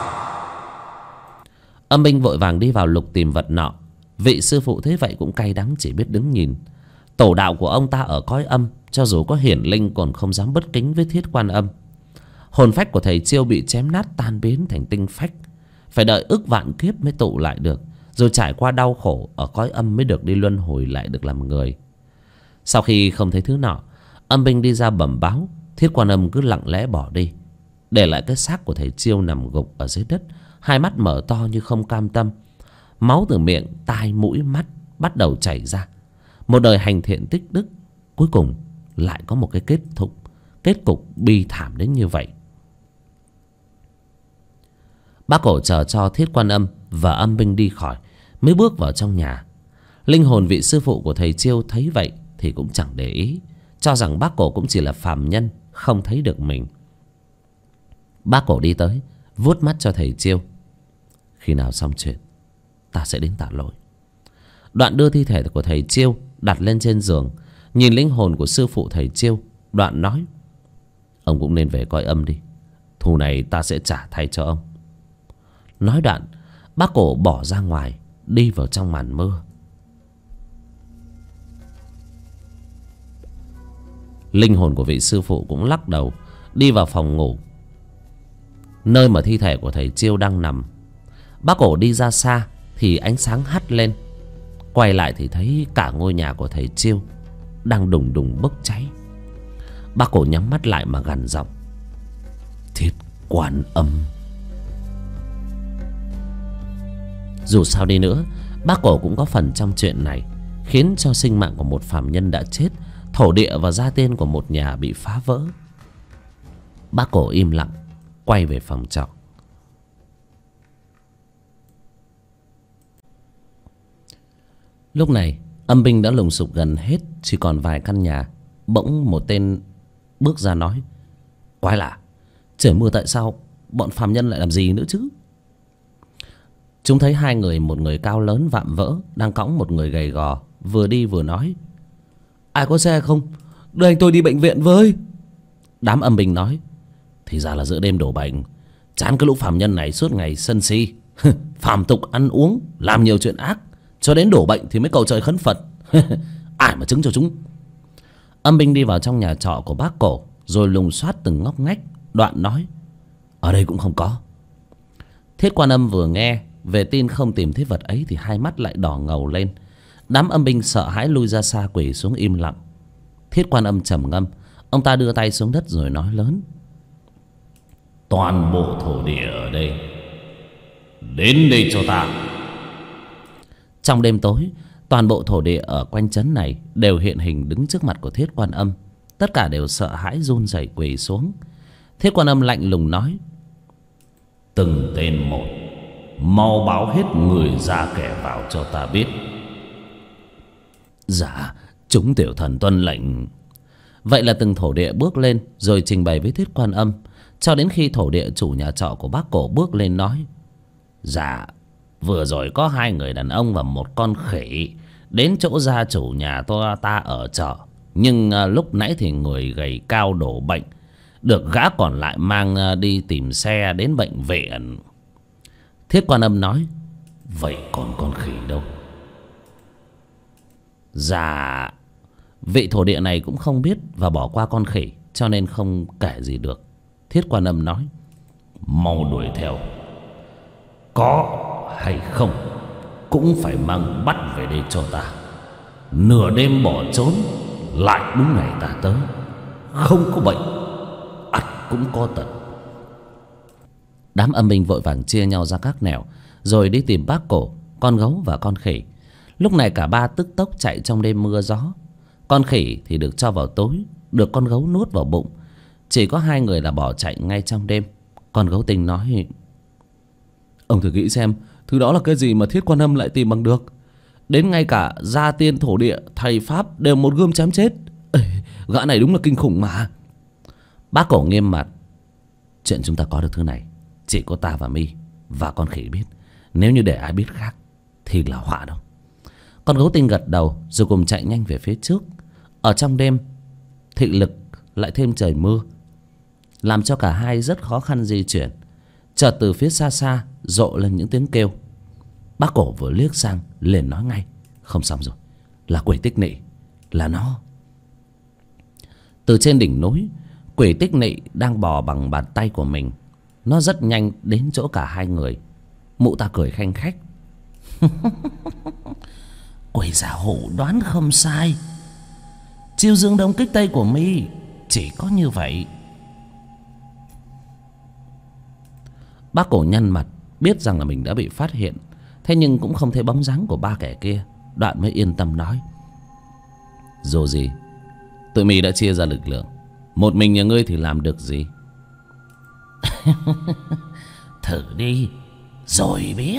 Âm binh vội vàng đi vào lục tìm vật nọ. Vị sư phụ thế vậy cũng cay đắng, chỉ biết đứng nhìn. Tổ đạo của ông ta ở cõi âm, cho dù có hiển linh còn không dám bất kính với Thiết Quan Âm. Hồn phách của thầy Chiêu bị chém nát tan biến thành tinh phách, phải đợi ức vạn kiếp mới tụ lại được, rồi trải qua đau khổ ở cõi âm mới được đi luân hồi lại được làm người. Sau khi không thấy thứ nọ, âm binh đi ra bẩm báo. Thiết Quan Âm cứ lặng lẽ bỏ đi, để lại cái xác của thầy Chiêu nằm gục ở dưới đất, hai mắt mở to như không cam tâm. Máu từ miệng, tai, mũi, mắt bắt đầu chảy ra. Một đời hành thiện tích đức cuối cùng lại có một cái kết cục bi thảm đến như vậy. Bác Cổ chờ cho Thiết Quan Âm và âm binh đi khỏi, mới bước vào trong nhà. Linh hồn vị sư phụ của thầy Chiêu thấy vậy thì cũng chẳng để ý, cho rằng bác Cổ cũng chỉ là phàm nhân, không thấy được mình. Bác Cổ đi tới, vuốt mắt cho thầy Chiêu. Khi nào xong chuyện, ta sẽ đến tạ lỗi. Đoạn đưa thi thể của thầy Chiêu đặt lên trên giường, nhìn linh hồn của sư phụ thầy Chiêu. Đoạn nói: Ông cũng nên về cõi âm đi. Thù này ta sẽ trả thay cho ông. Nói đoạn, bác cổ bỏ ra ngoài, đi vào trong màn mưa. Linh hồn của vị sư phụ cũng lắc đầu, đi vào phòng ngủ, nơi mà thi thể của thầy Chiêu đang nằm. Bác cổ đi ra xa thì ánh sáng hắt lên. Quay lại thì thấy cả ngôi nhà của thầy Chiêu đang đùng đùng bốc cháy. Bác cổ nhắm mắt lại mà gằn giọng: Thiết Quan Âm. Dù sao đi nữa, bác cổ cũng có phần trong chuyện này, khiến cho sinh mạng của một phàm nhân đã chết, thổ địa và gia tiên của một nhà bị phá vỡ. Bác cổ im lặng quay về phòng trọ. Lúc này âm binh đã lùng sục gần hết, chỉ còn vài căn nhà. Bỗng một tên bước ra nói: Quái lạ, trời mưa tại sao bọn phàm nhân lại làm gì nữa chứ? Chúng thấy hai người, một người cao lớn vạm vỡ đang cõng một người gầy gò, vừa đi vừa nói: Ai có xe không? Đưa anh tôi đi bệnh viện với. Đám âm binh nói: Thì ra là giữa đêm đổ bệnh. Chán cái lũ phàm nhân này suốt ngày sân si, phàm tục ăn uống, làm nhiều chuyện ác, cho đến đổ bệnh thì mới cầu trời khấn Phật. Ai mà chứng cho chúng. Âm binh đi vào trong nhà trọ của bác cổ, rồi lùng soát từng ngóc ngách. Đoạn nói: Ở đây cũng không có. Thiết Quan Âm vừa nghe về tin không tìm thấy vật ấy thì hai mắt lại đỏ ngầu lên. Đám âm binh sợ hãi lui ra xa, quỳ xuống im lặng. Thiết Quan Âm trầm ngâm, ông ta đưa tay xuống đất rồi nói lớn: Toàn bộ thổ địa ở đây, đến đây cho ta. Trong đêm tối, toàn bộ thổ địa ở quanh trấn này đều hiện hình đứng trước mặt của Thiết Quan Âm. Tất cả đều sợ hãi run rẩy quỳ xuống. Thiết Quan Âm lạnh lùng nói: Từng tên một, mau báo hết người ra kẻ vào cho ta biết. Dạ, chúng tiểu thần tuân lệnh. Vậy là từng thổ địa bước lên rồi trình bày với Thiết Quan Âm, cho đến khi thổ địa chủ nhà trọ của bác cổ bước lên nói: Dạ, vừa rồi có hai người đàn ông và một con khỉ đến chỗ gia chủ nhà ta ở chợ. Nhưng lúc nãy thì người gầy cao đổ bệnh, được gã còn lại mang đi tìm xe đến bệnh viện. Thiết Quan Âm nói: Vậy còn con khỉ đâu? Dạ, vị thổ địa này cũng không biết và bỏ qua con khỉ, cho nên không kể gì được. Thiết Quan Âm nói: Mau đuổi theo, có hay không cũng phải mang bắt về đây cho ta. Nửa đêm bỏ trốn, lại đúng ngày ta tới. Không có bệnh, ắt cũng có tật. Đám âm binh vội vàng chia nhau ra các nẻo, rồi đi tìm bác cổ, con gấu và con khỉ. Lúc này cả ba tức tốc chạy trong đêm mưa gió. Con khỉ thì được cho vào tối, được con gấu nuốt vào bụng. Chỉ có hai người là bỏ chạy ngay trong đêm. Con gấu tinh nói: Ông thử nghĩ xem, thứ đó là cái gì mà Thiết Quan Âm lại tìm bằng được? Đến ngay cả gia tiên thổ địa, thầy pháp đều một gươm chém chết. Gã này đúng là kinh khủng mà. Bác cổ nghiêm mặt: Chuyện chúng ta có được thứ này chỉ có ta và mi và con khỉ biết. Nếu như để ai biết khác thì là họa đâu. Con gấu tinh gật đầu rồi cùng chạy nhanh về phía trước. Ở trong đêm, thị lực lại thêm trời mưa, làm cho cả hai rất khó khăn di chuyển. Chợt từ phía xa xa rộ lên những tiếng kêu. Bác cổ vừa liếc sang liền nói ngay: Không xong rồi, là quỷ Tích Nị, là nó. Từ trên đỉnh núi, quỷ Tích Nị đang bò bằng bàn tay của mình. Nó rất nhanh đến chỗ cả hai người. Mụ ta cười khanh khách: Quỷ giả hộ đoán không sai. Chiêu dương đông kích tây của mi chỉ có như vậy. Bác cổ nhăn mặt, biết rằng là mình đã bị phát hiện. Thế nhưng cũng không thấy bóng dáng của ba kẻ kia. Đoạn mới yên tâm nói: Dù gì tụi mi đã chia ra lực lượng, một mình nhà ngươi thì làm được gì? Thử đi rồi biết.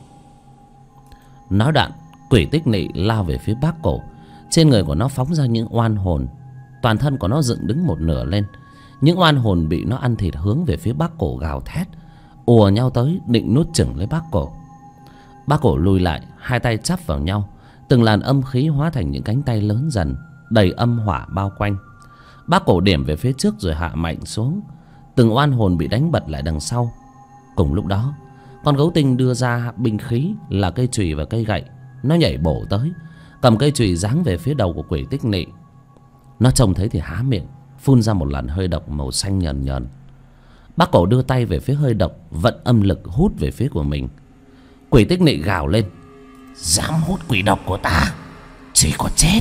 Nói đoạn, quỷ Tích Nị lao về phía bác cổ. Trên người của nó phóng ra những oan hồn. Toàn thân của nó dựng đứng một nửa lên. Những oan hồn bị nó ăn thịt hướng về phía bác cổ gào thét, ùa nhau tới định nuốt chửng lấy bác cổ. Bác cổ lùi lại, hai tay chắp vào nhau. Từng làn âm khí hóa thành những cánh tay lớn dần, đầy âm hỏa bao quanh. Bác cổ điểm về phía trước rồi hạ mạnh xuống. Từng oan hồn bị đánh bật lại đằng sau. Cùng lúc đó, con gấu tinh đưa ra binh khí là cây chùy và cây gậy. Nó nhảy bổ tới, cầm cây chùy giáng về phía đầu của quỷ Tích Nị. Nó trông thấy thì há miệng, phun ra một làn hơi độc màu xanh nhờn nhờn. Bác Cổ đưa tay về phía hơi độc, vận âm lực hút về phía của mình. Quỷ Tích Nị gào lên: dám hút quỷ độc của ta, chỉ có chết.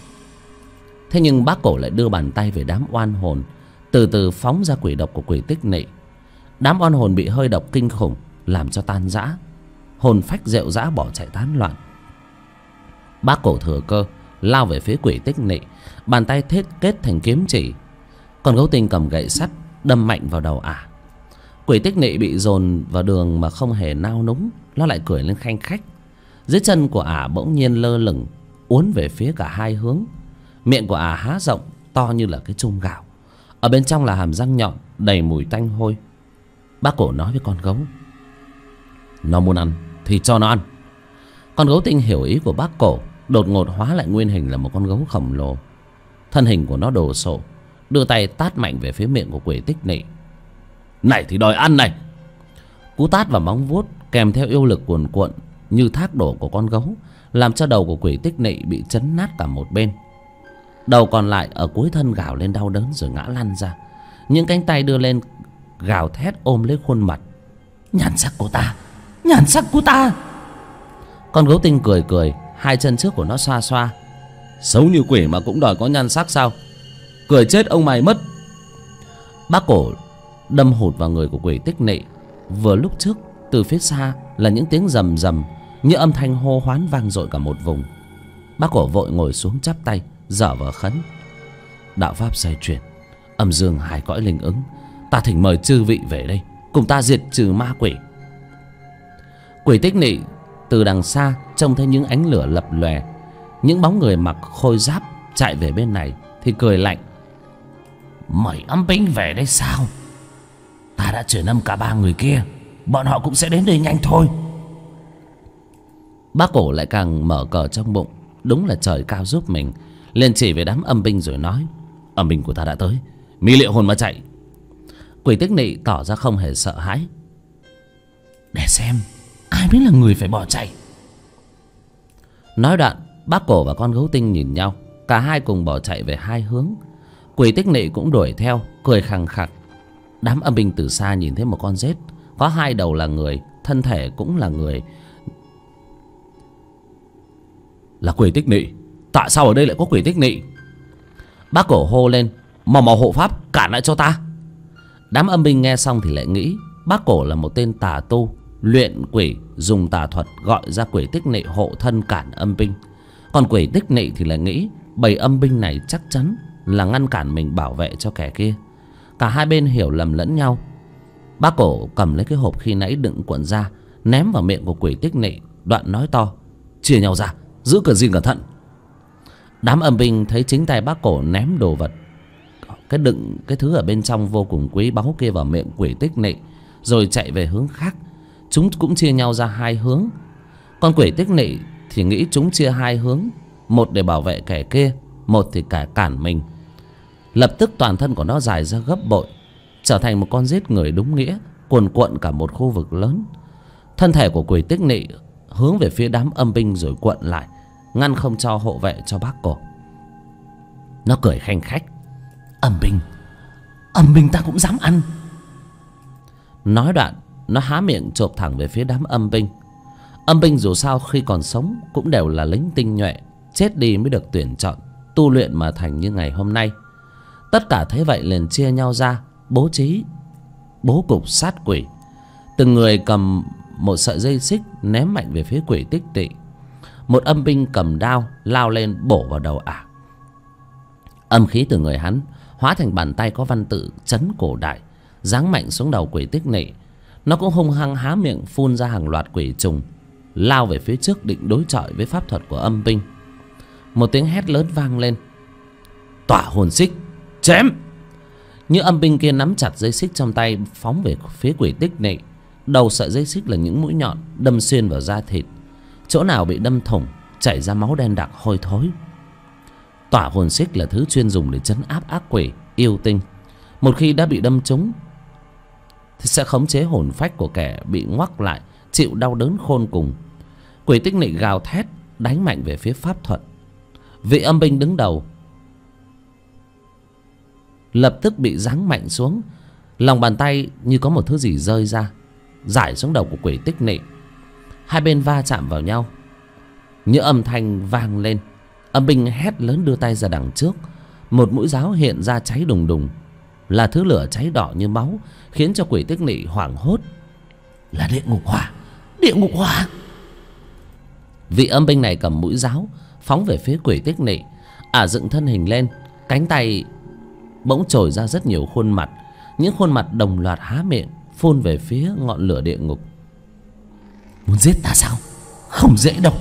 Thế nhưng bác Cổ lại đưa bàn tay về đám oan hồn, từ từ phóng ra quỷ độc của quỷ Tích Nị. Đám oan hồn bị hơi độc kinh khủng làm cho tan rã, hồn phách rệu rã bỏ chạy tán loạn. Bác Cổ thừa cơ lao về phía quỷ Tích Nị, bàn tay kết thành kiếm chỉ. Con gấu tinh cầm gậy sắt đâm mạnh vào đầu ả. Quỷ Tích Nị bị dồn vào đường mà không hề nao núng, nó lại cười lên khanh khách. Dưới chân của ả bỗng nhiên lơ lửng, uốn về phía cả hai hướng. Miệng của ả há rộng, to như là cái chum gạo. Ở bên trong là hàm răng nhọn đầy mùi tanh hôi. Bác Cổ nói với con gấu: nó muốn ăn thì cho nó ăn. Con gấu tinh hiểu ý của bác Cổ, đột ngột hóa lại nguyên hình là một con gấu khổng lồ. Thân hình của nó đồ sộ, đưa tay tát mạnh về phía miệng của quỷ Tích Nị. Này thì đòi ăn này. Cú tát và móng vuốt kèm theo yêu lực cuồn cuộn như thác đổ của con gấu, làm cho đầu của quỷ Tích Nị bị chấn nát cả một bên. Đầu còn lại ở cuối thân gào lên đau đớn rồi ngã lăn ra. Những cánh tay đưa lên gào thét ôm lấy khuôn mặt. Nhan sắc của ta, nhan sắc của ta. Con gấu tinh cười cười, hai chân trước của nó xoa xoa. Xấu như quỷ mà cũng đòi có nhan sắc sao? Cười chết ông mày mất. Bác Cổ đâm hụt vào người của quỷ Tích Nị. Vừa lúc trước, từ phía xa là những tiếng rầm rầm như âm thanh hô hoán vang dội cả một vùng. Bác Cổ vội ngồi xuống chắp tay, dở vở khấn: đạo pháp xoay chuyển, âm dương hai cõi linh ứng, ta thỉnh mời chư vị về đây cùng ta diệt trừ ma quỷ. Quỷ Tích Nị từ đằng xa trông thấy những ánh lửa lập lòe, những bóng người mặc khôi giáp chạy về bên này thì cười lạnh: mời âm binh về đây sao? Ta đã chuyển âm cả ba người kia, bọn họ cũng sẽ đến đây nhanh thôi. Bác Cổ lại càng mở cờ trong bụng, đúng là trời cao giúp mình, liền chỉ về đám âm binh rồi nói: âm binh của ta đã tới, mi liệu hồn mà chạy. Quỷ Tích Nị tỏ ra không hề sợ hãi: để xem ai mới là người phải bỏ chạy. Nói đoạn, bác Cổ và con gấu tinh nhìn nhau, cả hai cùng bỏ chạy về hai hướng. Quỷ Tích Nị cũng đuổi theo, cười khằng khặc. Đám âm binh từ xa nhìn thấy một con rết có hai đầu là người, thân thể cũng là người. Là quỷ Tích Nị, tại sao ở đây lại có quỷ Tích Nị? Bác Cổ hô lên: mau hộ pháp cản lại cho ta. Đám âm binh nghe xong thì lại nghĩ bác Cổ là một tên tà tu luyện quỷ, dùng tà thuật gọi ra quỷ Tích Nị hộ thân cản âm binh. Còn quỷ Tích Nị thì lại nghĩ bầy âm binh này chắc chắn là ngăn cản mình bảo vệ cho kẻ kia. Cả hai bên hiểu lầm lẫn nhau. Bác Cổ cầm lấy cái hộp khi nãy đựng cuộn da, ném vào miệng của quỷ Tích Nị, đoạn nói to: chia nhau ra, giữ cửa riêng cẩn thận. Đám âm binh thấy chính tay bác Cổ ném đồ vật, cái thứ ở bên trong vô cùng quý báu kia vào miệng quỷ Tích Nị, rồi chạy về hướng khác. Chúng cũng chia nhau ra hai hướng. Con quỷ Tích Nị thì nghĩ chúng chia hai hướng, một để bảo vệ kẻ kia, một thì cản mình. Lập tức toàn thân của nó dài ra gấp bội, trở thành một con giết người đúng nghĩa, cuồn cuộn cả một khu vực lớn. Thân thể của quỷ Tích Nị hướng về phía đám âm binh rồi cuộn lại, ngăn không cho hộ vệ cho bác Cổ. Nó cười khanh khách: âm binh ta cũng dám ăn. Nói đoạn, nó há miệng chộp thẳng về phía đám âm binh. Âm binh dù sao khi còn sống cũng đều là lính tinh nhuệ, chết đi mới được tuyển chọn, tu luyện mà thành như ngày hôm nay. Tất cả thấy vậy liền chia nhau ra, bố cục sát quỷ. Từng người cầm một sợi dây xích ném mạnh về phía quỷ Tích Nị. Một âm binh cầm đao lao lên bổ vào đầu ả. Âm khí từ người hắn hóa thành bàn tay có văn tự trấn cổ đại, giáng mạnh xuống đầu quỷ Tích Nị. Nó cũng hung hăng há miệng phun ra hàng loạt quỷ trùng, lao về phía trước định đối chọi với pháp thuật của âm binh. Một tiếng hét lớn vang lên: tỏa hồn xích, chém! Như âm binh kia nắm chặt dây xích trong tay phóng về phía quỷ Tích Nị. Đầu sợi dây xích là những mũi nhọn đâm xuyên vào da thịt, chỗ nào bị đâm thủng chảy ra máu đen đặc hôi thối. Tỏa hồn xích là thứ chuyên dùng để trấn áp ác quỷ yêu tinh. Một khi đã bị đâm trúng thì sẽ khống chế hồn phách của kẻ bị ngoắc lại, chịu đau đớn khôn cùng. Quỷ Tích Nị gào thét đánh mạnh về phía pháp thuật. Vị âm binh đứng đầu lập tức bị giáng mạnh xuống. Lòng bàn tay như có một thứ gì rơi ra, rải xuống đầu của Quỷ Tích Nị. Hai bên va chạm vào nhau, những âm thanh vang lên. Âm binh hét lớn đưa tay ra đằng trước. Một mũi giáo hiện ra cháy đùng đùng, là thứ lửa cháy đỏ như máu, khiến cho Quỷ Tích Nị hoảng hốt. Là địa ngục hỏa, địa ngục hỏa. Vị âm binh này cầm mũi giáo phóng về phía Quỷ Tích Nị. Dựng thân hình lên, cánh tay bỗng trồi ra rất nhiều khuôn mặt. Những khuôn mặt đồng loạt há miệng phun về phía ngọn lửa địa ngục. Muốn giết ta sao? Không dễ đâu.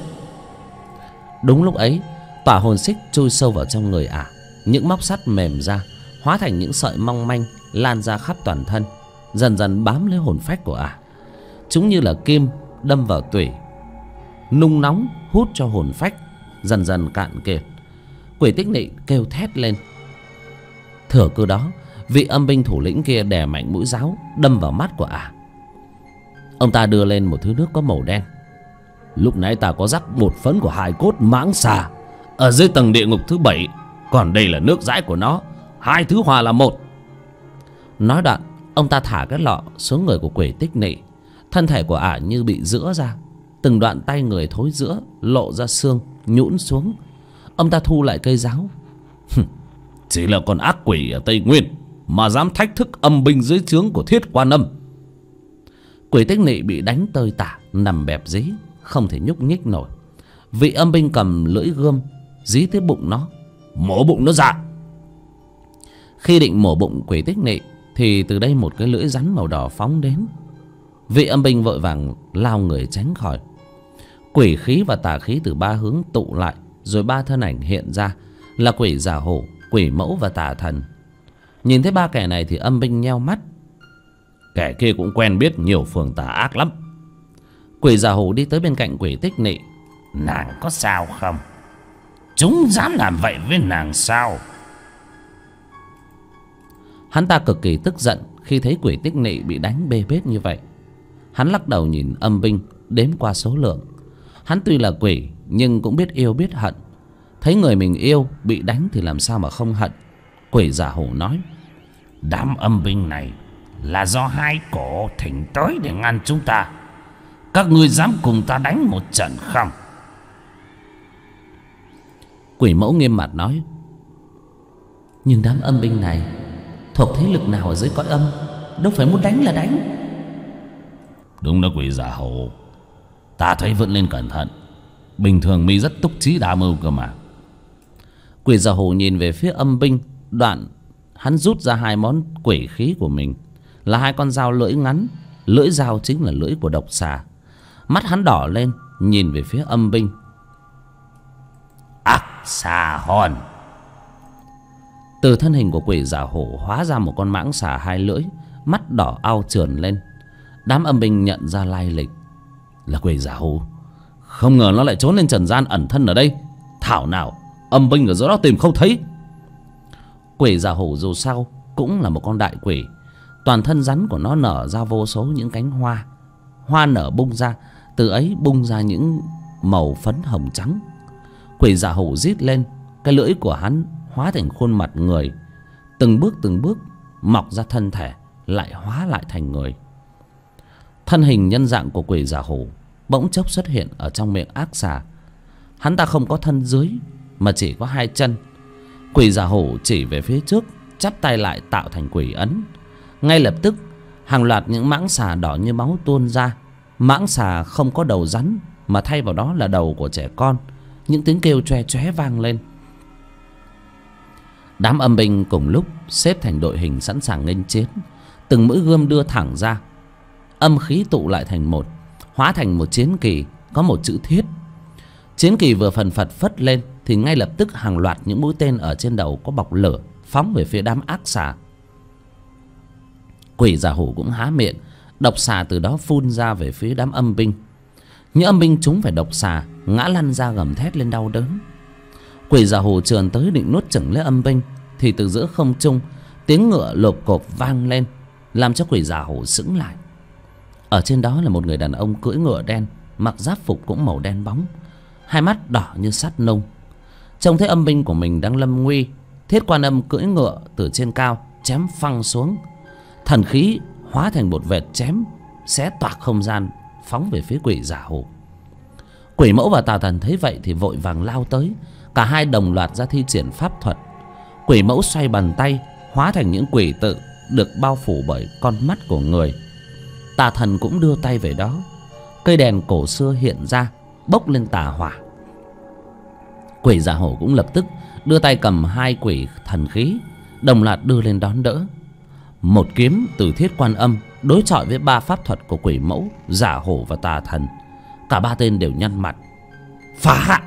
Đúng lúc ấy, tỏa hồn xích chui sâu vào trong người những móc sắt mềm ra, hóa thành những sợi mong manh lan ra khắp toàn thân, dần dần bám lấy hồn phách của chúng như là kim đâm vào tủy, nung nóng hút cho hồn phách dần dần cạn kiệt. Quỷ Tích Nị kêu thét lên. Thừa cơ đó, vị âm binh thủ lĩnh kia đè mạnh mũi giáo đâm vào mắt của Ông ta đưa lên một thứ nước có màu đen. Lúc nãy ta có rắc bột phấn của hài cốt mãng xà ở dưới tầng địa ngục thứ 7, còn đây là nước dãi của nó, hai thứ hòa là một. Nói đoạn, ông ta thả cái lọ xuống người của Quỷ Tích Nị. Thân thể của như bị giữa ra, từng đoạn tay người thối rữa, lộ ra xương nhũn xuống. Ông ta thu lại cây giáo. Chỉ là con ác quỷ ở Tây Nguyên mà dám thách thức âm binh dưới trướng của Thiết Quan Âm. Quỷ Tích Nị bị đánh tơi tả, nằm bẹp dí, không thể nhúc nhích nổi. Vị âm binh cầm lưỡi gươm dí tới bụng nó, mổ bụng nó ra. Khi định mổ bụng Quỷ Tích Nị thì từ đây một cái lưỡi rắn màu đỏ phóng đến. Vị âm binh vội vàng lao người tránh khỏi. Quỷ khí và tà khí từ ba hướng tụ lại, rồi ba thân ảnh hiện ra, là Quỷ Già Hổ, Quỷ Mẫu và Tà Thần. Nhìn thấy ba kẻ này thì âm binh nheo mắt. Kẻ kia cũng quen biết nhiều phường tà ác lắm. Quỷ Già Hổ đi tới bên cạnh Quỷ Tích Nị. Nàng có sao không? Chúng dám làm vậy với nàng sao? Hắn ta cực kỳ tức giận khi thấy Quỷ Tích Nị bị đánh bê bết như vậy. Hắn lắc đầu nhìn âm binh đếm qua số lượng. Hắn tuy là quỷ nhưng cũng biết yêu biết hận. Thấy người mình yêu bị đánh thì làm sao mà không hận. Quỷ Già Hổ nói. Đám âm binh này là do hai cổ thỉnh tới để ngăn chúng ta. Các ngươi dám cùng ta đánh một trận không? Quỷ Mẫu nghiêm mặt nói. Nhưng đám âm binh này thuộc thế lực nào ở dưới cõi âm, đâu phải muốn đánh là đánh. Đúng đó Quỷ Già Hổ, ta thấy vẫn nên cẩn thận. Bình thường mi rất túc trí đa mưu cơ mà. Quỷ Già Hổ nhìn về phía âm binh. Đoạn hắn rút ra hai món quỷ khí của mình, là hai con dao lưỡi ngắn. Lưỡi dao chính là lưỡi của độc xà. Mắt hắn đỏ lên nhìn về phía âm binh. Ác xà hồn. Từ thân hình của Quỷ Già Hổ hóa ra một con mãng xà hai lưỡi, mắt đỏ ao trườn lên. Đám âm binh nhận ra lai lịch. Là Quỷ Già Hổ. Không ngờ nó lại trốn lên trần gian ẩn thân ở đây. Thảo nào âm binh ở chỗ đó tìm không thấy. Quỷ Già Hổ dù sao cũng là một con đại quỷ. Toàn thân rắn của nó nở ra vô số những cánh hoa. Hoa nở bung ra, từ ấy bung ra những màu phấn hồng trắng. Quỷ Già Hổ rít lên. Cái lưỡi của hắn hóa thành khuôn mặt người, từng bước mọc ra thân thể, lại hóa lại thành người. Thân hình nhân dạng của Quỷ Già Hổ bỗng chốc xuất hiện ở trong miệng ác xà. Hắn ta không có thân dưới mà chỉ có hai chân. Quỷ Già Hổ chỉ về phía trước, chắp tay lại tạo thành quỷ ấn. Ngay lập tức hàng loạt những mãng xà đỏ như máu tuôn ra. Mãng xà không có đầu rắn, mà thay vào đó là đầu của trẻ con. Những tiếng kêu choe choé vang lên. Đám âm binh cùng lúc xếp thành đội hình sẵn sàng nghênh chiến. Từng mũi gươm đưa thẳng ra. Âm khí tụ lại thành một, hóa thành một chiến kỳ có một chữ thiết. Chiến kỳ vừa phần phật phất lên thì ngay lập tức hàng loạt những mũi tên ở trên đầu có bọc lửa phóng về phía đám ác xà. Quỷ Già Hổ cũng há miệng, độc xà từ đó phun ra về phía đám âm binh. Những âm binh chúng phải độc xà ngã lăn ra gầm thét lên đau đớn. Quỷ Già Hổ trườn tới định nuốt chửng lấy âm binh thì từ giữa không trung tiếng ngựa lộp cộp vang lên. làm cho quỷ già hổ sững lại. Ở trên đó là một người đàn ông cưỡi ngựa đen, mặc giáp phục cũng màu đen bóng, hai mắt đỏ như sắt nung. Trông thấy âm binh của mình đang lâm nguy, Thiết Quan Âm cưỡi ngựa từ trên cao chém phăng xuống. Thần khí hóa thành một vệt chém xé toạc không gian, phóng về phía quỷ già hổ. Quỷ Mẫu và Tà Thần thấy vậy thì vội vàng lao tới. Cả hai đồng loạt ra thi triển pháp thuật. Quỷ Mẫu xoay bàn tay hóa thành những quỷ tự được bao phủ bởi con mắt của người. Tà Thần cũng đưa tay về đó. Cây đèn cổ xưa hiện ra, bốc lên tà hỏa. Quỷ già hổ cũng lập tức đưa tay cầm hai quỷ thần khí, đồng loạt đưa lên đón đỡ. Một kiếm từ Thiết Quan Âm đối chọi với ba pháp thuật của Quỷ Mẫu, Giả Hổ và Tà Thần. Cả ba tên đều nhăn mặt. Phá!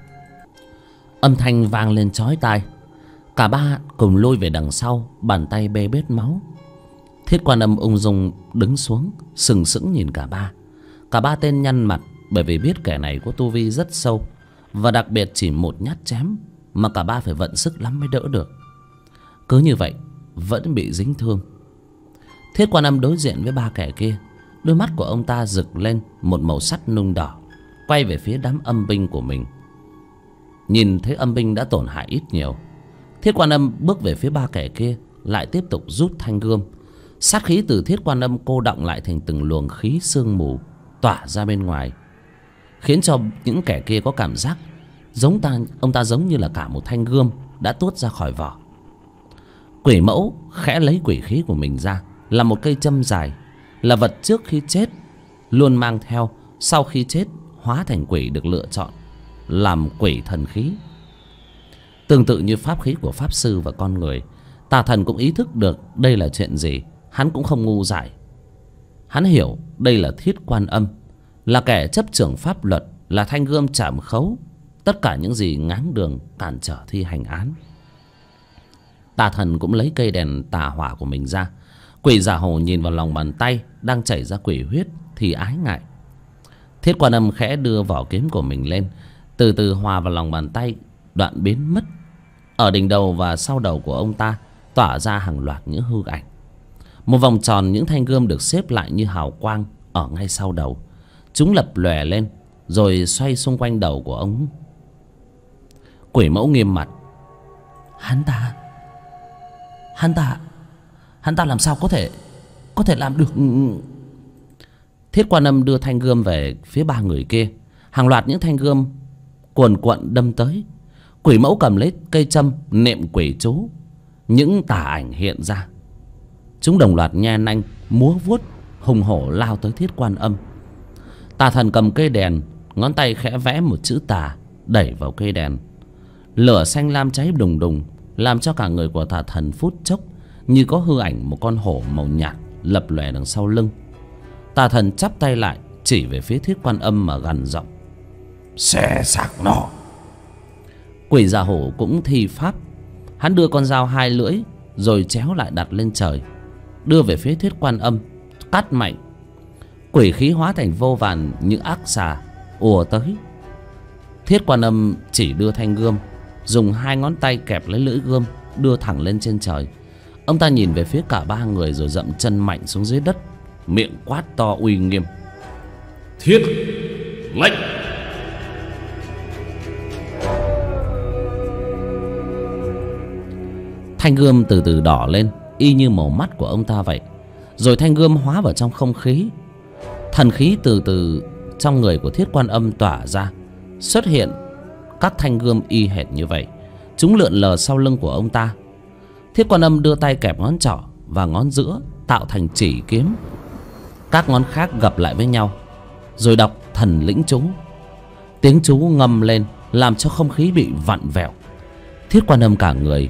Âm thanh vang lên chói tai. Cả ba cùng lôi về đằng sau, bàn tay bê bết máu. Thiết Quan Âm ung dung đứng xuống, sừng sững nhìn cả ba. Cả ba tên nhăn mặt bởi vì biết kẻ này có tu vi rất sâu, và đặc biệt chỉ một nhát chém mà cả ba phải vận sức lắm mới đỡ được. Cứ như vậy vẫn bị dính thương. Thiết Quan Âm đối diện với ba kẻ kia, đôi mắt của ông ta rực lên một màu sắt nung đỏ, quay về phía đám âm binh của mình. Nhìn thấy âm binh đã tổn hại ít nhiều, Thiết Quan Âm bước về phía ba kẻ kia, lại tiếp tục rút thanh gươm. Sát khí từ Thiết Quan Âm cô đọng lại thành từng luồng khí sương mù tỏa ra bên ngoài, khiến cho những kẻ kia có cảm giác ông ta giống như là cả một thanh gươm đã tuốt ra khỏi vỏ. Quỷ Mẫu khẽ lấy quỷ khí của mình ra, là một cây châm dài, là vật trước khi chết luôn mang theo, sau khi chết hóa thành quỷ được lựa chọn làm quỷ thần khí. Tương tự như pháp khí của pháp sư và con người, Tà Thần cũng ý thức được đây là chuyện gì. Hắn cũng không ngu dại. Hắn hiểu đây là Thiết Quan Âm, là kẻ chấp trưởng pháp luật, là thanh gươm chạm khấu tất cả những gì ngáng đường cản trở thi hành án. Tà Thần cũng lấy cây đèn tà hỏa của mình ra. Quỷ Giả Hổ nhìn vào lòng bàn tay đang chảy ra quỷ huyết thì ái ngại. Thiết Quan Âm khẽ đưa vỏ kiếm của mình lên, từ từ hòa vào lòng bàn tay, đoạn biến mất. Ở đỉnh đầu và sau đầu của ông ta tỏa ra hàng loạt những hư ảnh. Một vòng tròn những thanh gươm được xếp lại như hào quang ở ngay sau đầu. Chúng lập lòe lên rồi xoay xung quanh đầu của ông. Quỷ Mẫu nghiêm mặt. Hắn ta làm sao có thể làm được? Thiết Quan Âm đưa thanh gươm về phía ba người kia. Hàng loạt những thanh gươm cuồn cuộn đâm tới. Quỷ Mẫu cầm lấy cây châm niệm quỷ chú. Những tà ảnh hiện ra. Chúng đồng loạt nhe nanh múa vuốt hùng hổ lao tới Thiết Quan Âm. Tà Thần cầm cây đèn, ngón tay khẽ vẽ một chữ tà đẩy vào cây đèn. Lửa xanh lam cháy đùng đùng, làm cho cả người của Tà Thần phút chốc như có hư ảnh một con hổ màu nhạt lập lòe đằng sau lưng. Tà Thần chắp tay lại chỉ về phía Thiết Quan Âm mà gằn giọng. Xé xác nó. Quỷ Già Hổ cũng thi pháp. Hắn đưa con dao hai lưỡi rồi chéo lại đặt lên trời, đưa về phía Thiết Quan Âm, cắt mạnh. Quỷ khí hóa thành vô vàn như ác xà ùa tới. Thiết Quan Âm chỉ đưa thanh gươm, dùng hai ngón tay kẹp lấy lưỡi gươm, đưa thẳng lên trên trời. Ông ta nhìn về phía cả ba người rồi dậm chân mạnh xuống dưới đất, miệng quát to uy nghiêm. Thiết lệnh. Thanh gươm từ từ đỏ lên, y như màu mắt của ông ta vậy. Rồi thanh gươm hóa vào trong không khí. Thần khí từ từ trong người của Thiết Quan Âm tỏa ra, xuất hiện các thanh gươm y hệt như vậy. Chúng lượn lờ sau lưng của ông ta. Thiết Quan Âm đưa tay kẹp ngón trỏ và ngón giữa tạo thành chỉ kiếm. Các ngón khác gập lại với nhau, rồi đọc thần lĩnh chú. Tiếng chú ngâm lên làm cho không khí bị vặn vẹo. Thiết Quan Âm cả người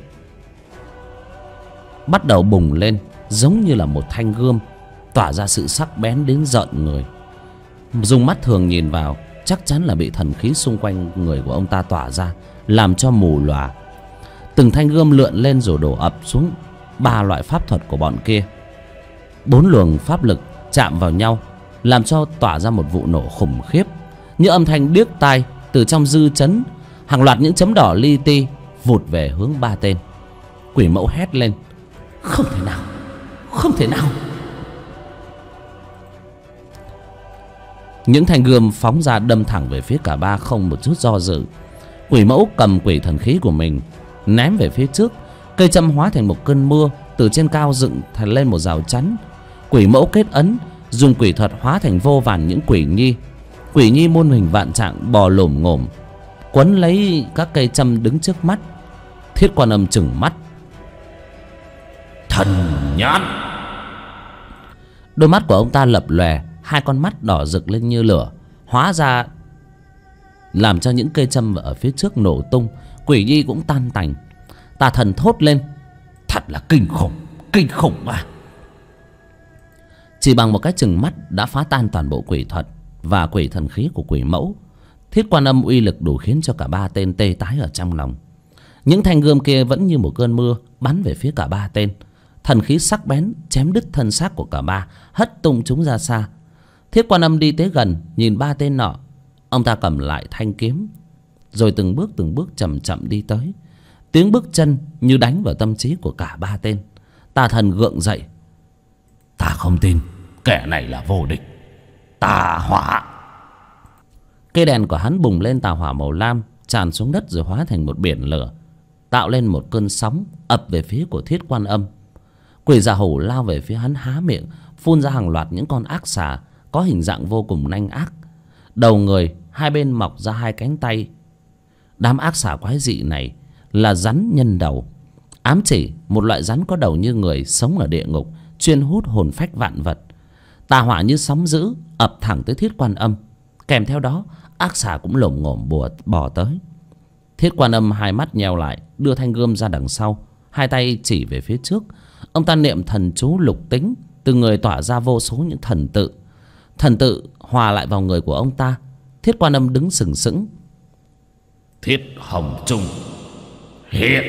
bắt đầu bùng lên, giống như là một thanh gươm, tỏa ra sự sắc bén đến rợn người. Dùng mắt thường nhìn vào, chắc chắn là bị thần khí xung quanh người của ông ta tỏa ra làm cho mù lòa. Từng thanh gươm lượn lên rồi đổ ập xuống ba loại pháp thuật của bọn kia. 4 luồng pháp lực chạm vào nhau, làm cho tỏa ra một vụ nổ khủng khiếp. Như âm thanh điếc tai từ trong dư chấn, hàng loạt những chấm đỏ li ti vụt về hướng ba tên. Quỷ Mẫu hét lên. Không thể nào, Không thể nào. Những thanh gươm phóng ra đâm thẳng về phía cả ba không một chút do dự. Quỷ mẫu cầm quỷ thần khí của mình ném về phía trước. Cây châm hóa thành một cơn mưa từ trên cao dựng thành lên một rào chắn. Quỷ mẫu kết ấn, dùng quỷ thuật hóa thành vô vàn những quỷ nhi. Quỷ nhi muôn hình vạn trạng bò lổm ngổm quấn lấy các cây châm đứng trước mắt. Thiết Quan Âm trừng mắt. Thần nhãn. Đôi mắt của ông ta lập lòe, hai con mắt đỏ rực lên như lửa, hóa ra làm cho những cây châm ở phía trước nổ tung. Quỷ nhi cũng tan tành. Tà Thần thốt lên: thật là kinh khủng mà. Chỉ bằng một cái chừng mắt đã phá tan toàn bộ quỷ thuật và quỷ thần khí của quỷ mẫu. Thiết Quan Âm uy lực đủ khiến cho cả ba tên tê tái ở trong lòng. Những thanh gươm kia vẫn như một cơn mưa bắn về phía cả ba tên. Thần khí sắc bén chém đứt thân xác của cả ba, hất tung chúng ra xa. Thiết Quan Âm đi tới gần nhìn ba tên nọ. Ông ta cầm lại thanh kiếm, rồi từng bước chậm chậm đi tới. Tiếng bước chân như đánh vào tâm trí của cả ba tên. Tà Thần gượng dậy: ta không tin kẻ này là vô địch. Tà hỏa. Cây đèn của hắn bùng lên tà hỏa màu lam, tràn xuống đất rồi hóa thành một biển lửa, tạo lên một cơn sóng ập về phía của Thiết Quan Âm. Quỷ già hổ lao về phía hắn, há miệng phun ra hàng loạt những con ác xà có hình dạng vô cùng nanh ác. Đầu người hai bên mọc ra hai cánh tay. Đám ác xà quái dị này là rắn nhân đầu, ám chỉ một loại rắn có đầu như người, sống ở địa ngục, chuyên hút hồn phách vạn vật. Tà hỏa như sóng dữ ập thẳng tới Thiết Quan Âm. Kèm theo đó ác xà cũng lồm ngổm bò tới. Thiết Quan Âm hai mắt nheo lại, đưa thanh gươm ra đằng sau, hai tay chỉ về phía trước. Ông ta niệm thần chú lục tính, từ người tỏa ra vô số những thần tự. Thần tự hòa lại vào người của ông ta. Thiết Quan Âm đứng sừng sững. Thiết Hồng Trung hiện.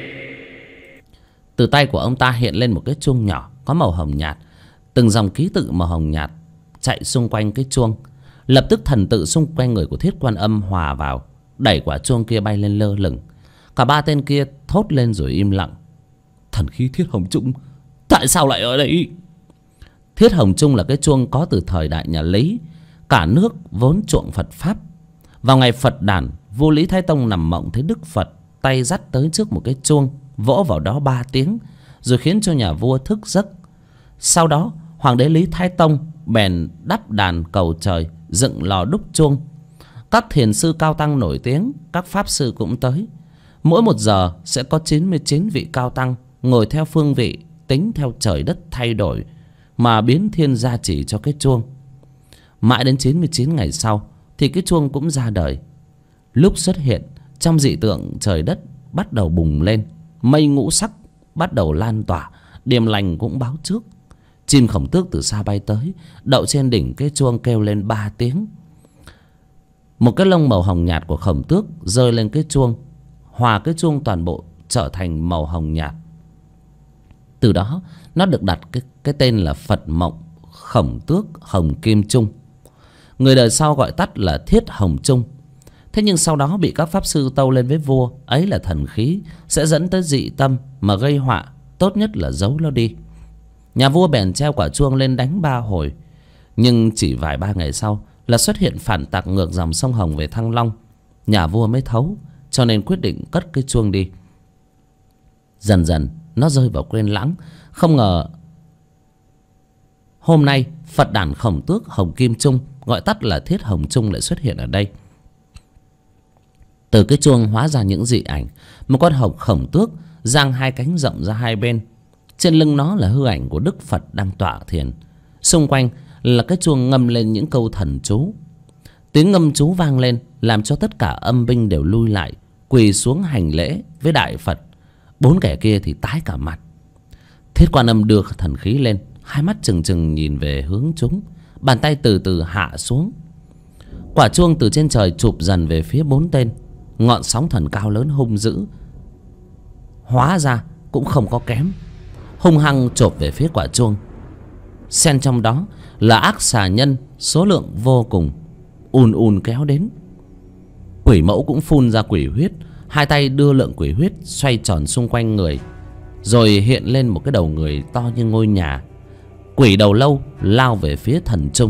Từ tay của ông ta hiện lên một cái chuông nhỏ có màu hồng nhạt. Từng dòng ký tự màu hồng nhạt chạy xung quanh cái chuông. Lập tức thần tự xung quanh người của Thiết Quan Âm hòa vào, đẩy quả chuông kia bay lên lơ lửng. Cả ba tên kia thốt lên rồi im lặng. Thần khí Thiết Hồng Trung tại sao lại ở đây? Thiết Hồng Trung là cái chuông có từ thời đại nhà Lý. Cả nước vốn chuộng Phật Pháp. Vào ngày Phật đản, vua Lý Thái Tông nằm mộng thấy Đức Phật tay dắt tới trước một cái chuông, vỗ vào đó 3 tiếng, rồi khiến cho nhà vua thức giấc. Sau đó hoàng đế Lý Thái Tông bèn đắp đàn cầu trời, dựng lò đúc chuông. Các thiền sư cao tăng nổi tiếng, các pháp sư cũng tới. Mỗi 1 giờ sẽ có 99 vị cao tăng ngồi theo phương vị, tính theo trời đất thay đổi mà biến thiên gia chỉ cho cái chuông. Mãi đến 99 ngày sau thì cái chuông cũng ra đời. Lúc xuất hiện, trong dị tượng trời đất bắt đầu bùng lên, mây ngũ sắc bắt đầu lan tỏa, điềm lành cũng báo trước. Chim Khổng Tước từ xa bay tới, đậu trên đỉnh cái chuông kêu lên 3 tiếng. Một cái lông màu hồng nhạt của Khổng Tước rơi lên cái chuông, hòa cái chuông toàn bộ trở thành màu hồng nhạt. Từ đó nó được đặt cái tên là Phật Mộng Khổng Tước Hồng Kim Trung. Người đời sau gọi tắt là Thiết Hồng Trung. Thế nhưng sau đó bị các pháp sư tâu lên với vua, ấy là thần khí sẽ dẫn tới dị tâm mà gây họa, tốt nhất là giấu nó đi. Nhà vua bèn treo quả chuông lên đánh 3 hồi. Nhưng chỉ vài 3 ngày sau là xuất hiện phản tặc ngược dòng sông Hồng về Thăng Long. Nhà vua mới thấu, cho nên quyết định cất cái chuông đi. Dần dần nó rơi vào quên lãng. Không ngờ hôm nay Phật đản Khổng Tước Hồng Kim Trung, gọi tắt là Thiết Hồng Trung, lại xuất hiện ở đây. Từ cái chuông hóa ra những dị ảnh. Một con hồng khổng tước giang 2 cánh rộng ra hai bên. Trên lưng nó là hư ảnh của Đức Phật đang tọa thiền. Xung quanh là cái chuông ngâm lên những câu thần chú. Tiếng ngâm chú vang lên làm cho tất cả âm binh đều lui lại, quỳ xuống hành lễ với Đại Phật. 4 kẻ kia thì tái cả mặt. Thiết Quan Âm đưa thần khí lên, hai mắt trừng trừng nhìn về hướng chúng, bàn tay từ từ hạ xuống. Quả chuông từ trên trời chụp dần về phía 4 tên. Ngọn sóng thần cao lớn hung dữ hóa ra cũng không có kém, hung hăng chộp về phía quả chuông. Xen trong đó là ác xà nhân số lượng vô cùng, ùn kéo đến. Quỷ mẫu cũng phun ra quỷ huyết, hai tay đưa lượng quỷ huyết xoay tròn xung quanh người. rồi hiện lên một cái đầu người to như ngôi nhà. Quỷ đầu lâu lao về phía thần trung.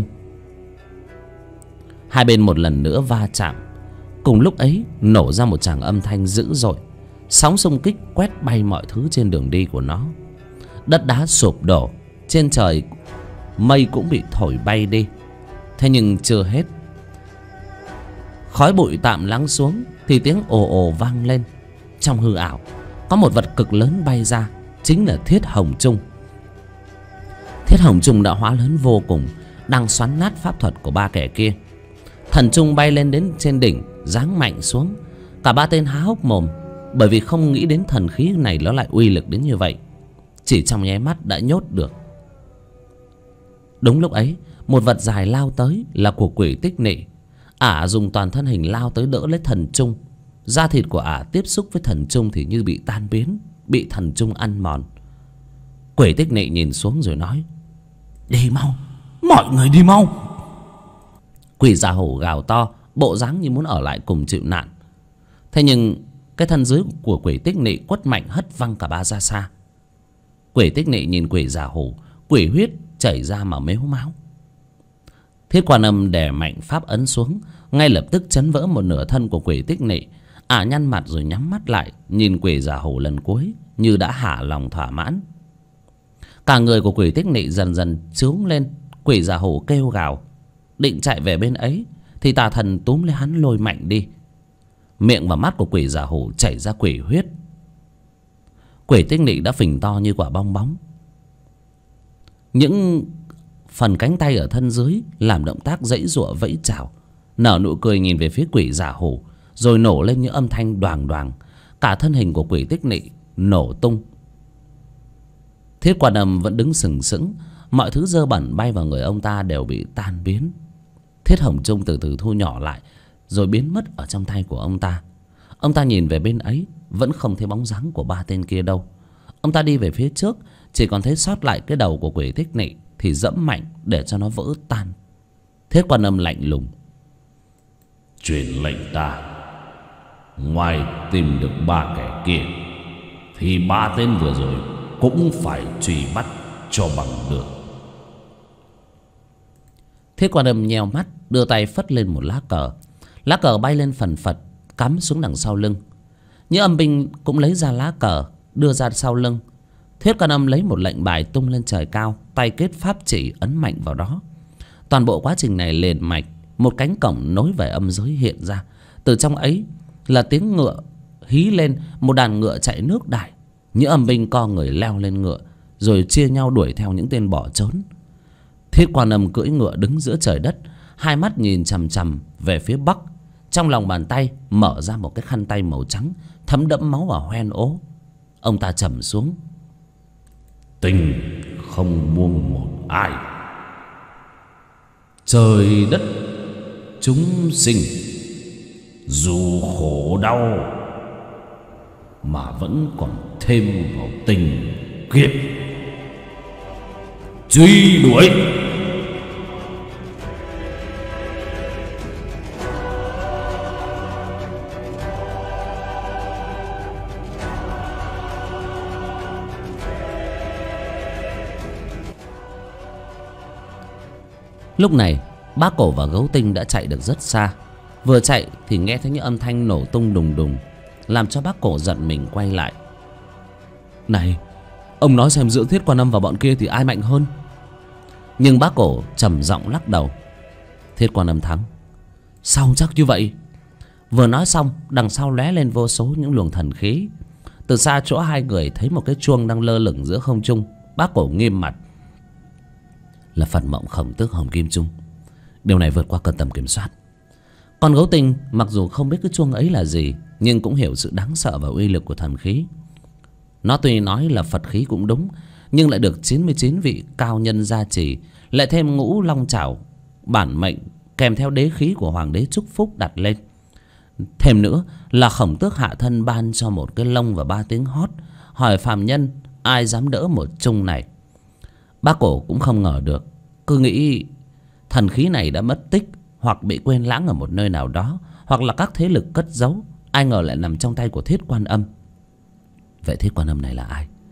Hai bên một lần nữa va chạm. Cùng lúc ấy nổ ra một tràng âm thanh dữ dội. Sóng xung kích quét bay mọi thứ trên đường đi của nó. Đất đá sụp đổ, trên trời mây cũng bị thổi bay đi. Thế nhưng chưa hết. Khói bụi tạm lắng xuống thì tiếng ồ ồ vang lên. Trong hư ảo có một vật cực lớn bay ra, chính là Thiết Hồng Trung. Thiết Hồng Trung đã hóa lớn vô cùng, đang xoắn nát pháp thuật của ba kẻ kia. Thần trung bay lên đến trên đỉnh, giáng mạnh xuống. Cả ba tên há hốc mồm, bởi vì không nghĩ đến thần khí này nó lại uy lực đến như vậy. Chỉ trong nháy mắt đã nhốt được. Đúng lúc ấy, một vật dài lao tới, là của Quỷ Tích Nị. Ả dùng toàn thân hình lao tới đỡ lấy thần trung. Da thịt của ả tiếp xúc với thần trung thì như bị tan biến, bị thần trung ăn mòn. Quỷ Tích Nị nhìn xuống rồi nói: "Đi mau, mọi người đi mau." Quỷ già hổ gào to, bộ dáng như muốn ở lại cùng chịu nạn. Thế nhưng cái thân dưới của Quỷ Tích Nị quất mạnh hất văng cả ba ra xa. Quỷ Tích Nị nhìn quỷ già hổ, quỷ huyết chảy ra mà mếu máo. Thiết Quan Âm đè mạnh pháp ấn xuống, ngay lập tức chấn vỡ một nửa thân của Quỷ Tích Nị. Ả nhăn mặt rồi nhắm mắt lại, nhìn quỷ già hổ lần cuối, như đã hả lòng thỏa mãn. Cả người của Quỷ Tích Nị dần dần trướng lên. Quỷ già hổ kêu gào, định chạy về bên ấy, thì tà thần túm lấy hắn lôi mạnh đi. Miệng và mắt của quỷ già hổ chảy ra quỷ huyết. Quỷ Tích Nị đã phình to như quả bong bóng. Những phần cánh tay ở thân dưới làm động tác giãy giụa vẫy chảo, nở nụ cười nhìn về phía quỷ già hổ, rồi nổ lên những âm thanh đoàng đoàng. Cả thân hình của Quỷ Tích Nị nổ tung. Thiết Quan Âm vẫn đứng sừng sững. Mọi thứ dơ bẩn bay vào người ông ta đều bị tan biến. Thiết Hồng Trung từ từ thu nhỏ lại, rồi biến mất ở trong tay của ông ta. Ông ta nhìn về bên ấy, vẫn không thấy bóng dáng của ba tên kia đâu. Ông ta đi về phía trước, chỉ còn thấy sót lại cái đầu của Quỷ Tích Nị, thì dẫm mạnh để cho nó vỡ tan. Thiết Quan Âm lạnh lùng: "Truyền lệnh ta, ngoài tìm được ba kẻ kia, thì ba tên vừa rồi cũng phải truy bắt cho bằng được." Thiết Quan Âm nheo mắt, đưa tay phất lên một lá cờ. Lá cờ bay lên phần phật, cắm xuống đằng sau lưng. Như âm binh cũng lấy ra lá cờ, đưa ra sau lưng. Thiết Quan Âm lấy một lệnh bài tung lên trời cao, tay kết pháp chỉ ấn mạnh vào đó. Toàn bộ quá trình này liền mạch. Một cánh cổng nối về âm giới hiện ra. Từ trong ấy là tiếng ngựa hí lên, một đàn ngựa chạy nước đại. Như âm binh co người leo lên ngựa, rồi chia nhau đuổi theo những tên bỏ trốn. Thiết Quan Âm cưỡi ngựa đứng giữa trời đất, hai mắt nhìn chằm chằm về phía bắc. Trong lòng bàn tay mở ra một cái khăn tay màu trắng, thấm đẫm máu và hoen ố. Ông ta trầm xuống: "Tình không buông một ai, trời đất chúng sinh dù khổ đau mà vẫn còn thêm vào tình kiếp, truy đuổi." Lúc này Bác Cổ và Gấu Tinh đã chạy được rất xa. Vừa chạy thì nghe thấy những âm thanh nổ tung đùng đùng, làm cho Bác Cổ giận mình quay lại. "Này, ông nói xem giữa Thiết Quan Âm và bọn kia thì ai mạnh hơn?" Nhưng Bác Cổ trầm giọng lắc đầu: "Thiết Quan Âm thắng." "Sao chắc như vậy?" Vừa nói xong, đằng sau lóe lên vô số những luồng thần khí. Từ xa chỗ hai người thấy một cái chuông đang lơ lửng giữa không trung. Bác Cổ nghiêm mặt: "Là Phật Mộng Khổng Tước Hồng Kim Trung. Điều này vượt qua cơn tầm kiểm soát." Con Gấu Tinh mặc dù không biết cái chuông ấy là gì, nhưng cũng hiểu sự đáng sợ và uy lực của thần khí. Nó tuy nói là Phật khí cũng đúng, nhưng lại được 99 vị cao nhân gia trì, lại thêm ngũ long chảo bản mệnh kèm theo đế khí của Hoàng đế chúc phúc đặt lên. Thêm nữa là Khổng Tước hạ thân ban cho một cái lông và 3 tiếng hót, hỏi phàm nhân ai dám đỡ một chung này. Bác Cổ cũng không ngờ được, cứ nghĩ thần khí này đã mất tích, hoặc bị quên lãng ở một nơi nào đó, hoặc là các thế lực cất giấu. Ai ngờ lại nằm trong tay của Thiết Quan Âm. Vậy Thiết Quan Âm này là ai?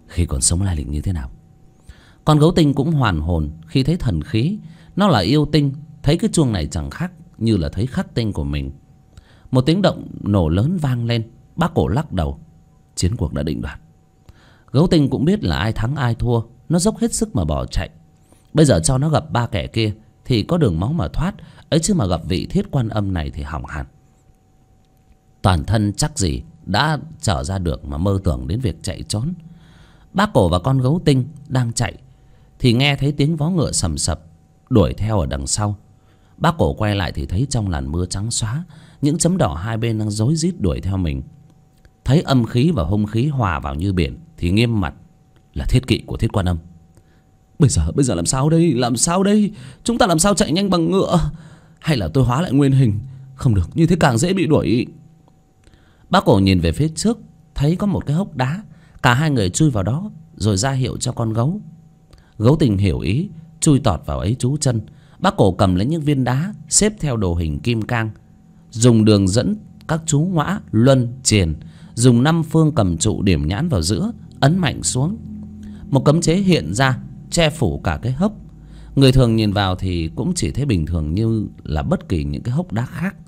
khi còn sống lai lịch như thế nào. Con gấu tinh cũng hoàn hồn khi thấy thần khí. Nó là yêu tinh, thấy cái chuông này chẳng khác như là thấy khắc tinh của mình. Một tiếng động nổ lớn vang lên. Bác Cổ lắc đầu. Chiến cuộc đã định đoạt. Gấu tinh cũng biết là ai thắng ai thua. Nó dốc hết sức mà bỏ chạy. Bây giờ cho nó gặp ba kẻ kia thì có đường máu mà thoát, ấy chứ mà gặp vị Thiết Quan Âm này thì hỏng hẳn. Toàn thân chắc gì đã trở ra được mà mơ tưởng đến việc chạy trốn. Bác Cổ và con gấu tinh đang chạy thì nghe thấy tiếng vó ngựa sầm sập đuổi theo ở đằng sau. Bác Cổ quay lại thì thấy trong làn mưa trắng xóa, những chấm đỏ hai bên đang rối rít đuổi theo mình. Thấy âm khí và hung khí hòa vào như biển thì nghiêm mặt. Là thiết kỵ của Thiết Quan Âm. Bây giờ làm sao đây? Làm sao đây? Chúng ta làm sao chạy nhanh bằng ngựa? Hay là tôi hóa lại nguyên hình? Không được, như thế càng dễ bị đuổi. Bác Cổ nhìn về phía trước, thấy có một cái hốc đá. Cả hai người chui vào đó rồi ra hiệu cho con gấu. Gấu tinh hiểu ý, chui tọt vào ấy trú chân. Bác Cổ cầm lấy những viên đá xếp theo đồ hình kim cang, dùng đường dẫn các chú ngõa, luân, triền, dùng 5 phương cầm trụ điểm nhãn vào giữa, ấn mạnh xuống. Một cấm chế hiện ra che phủ cả cái hốc. Người thường nhìn vào thì cũng chỉ thấy bình thường như là bất kỳ những cái hốc đá khác.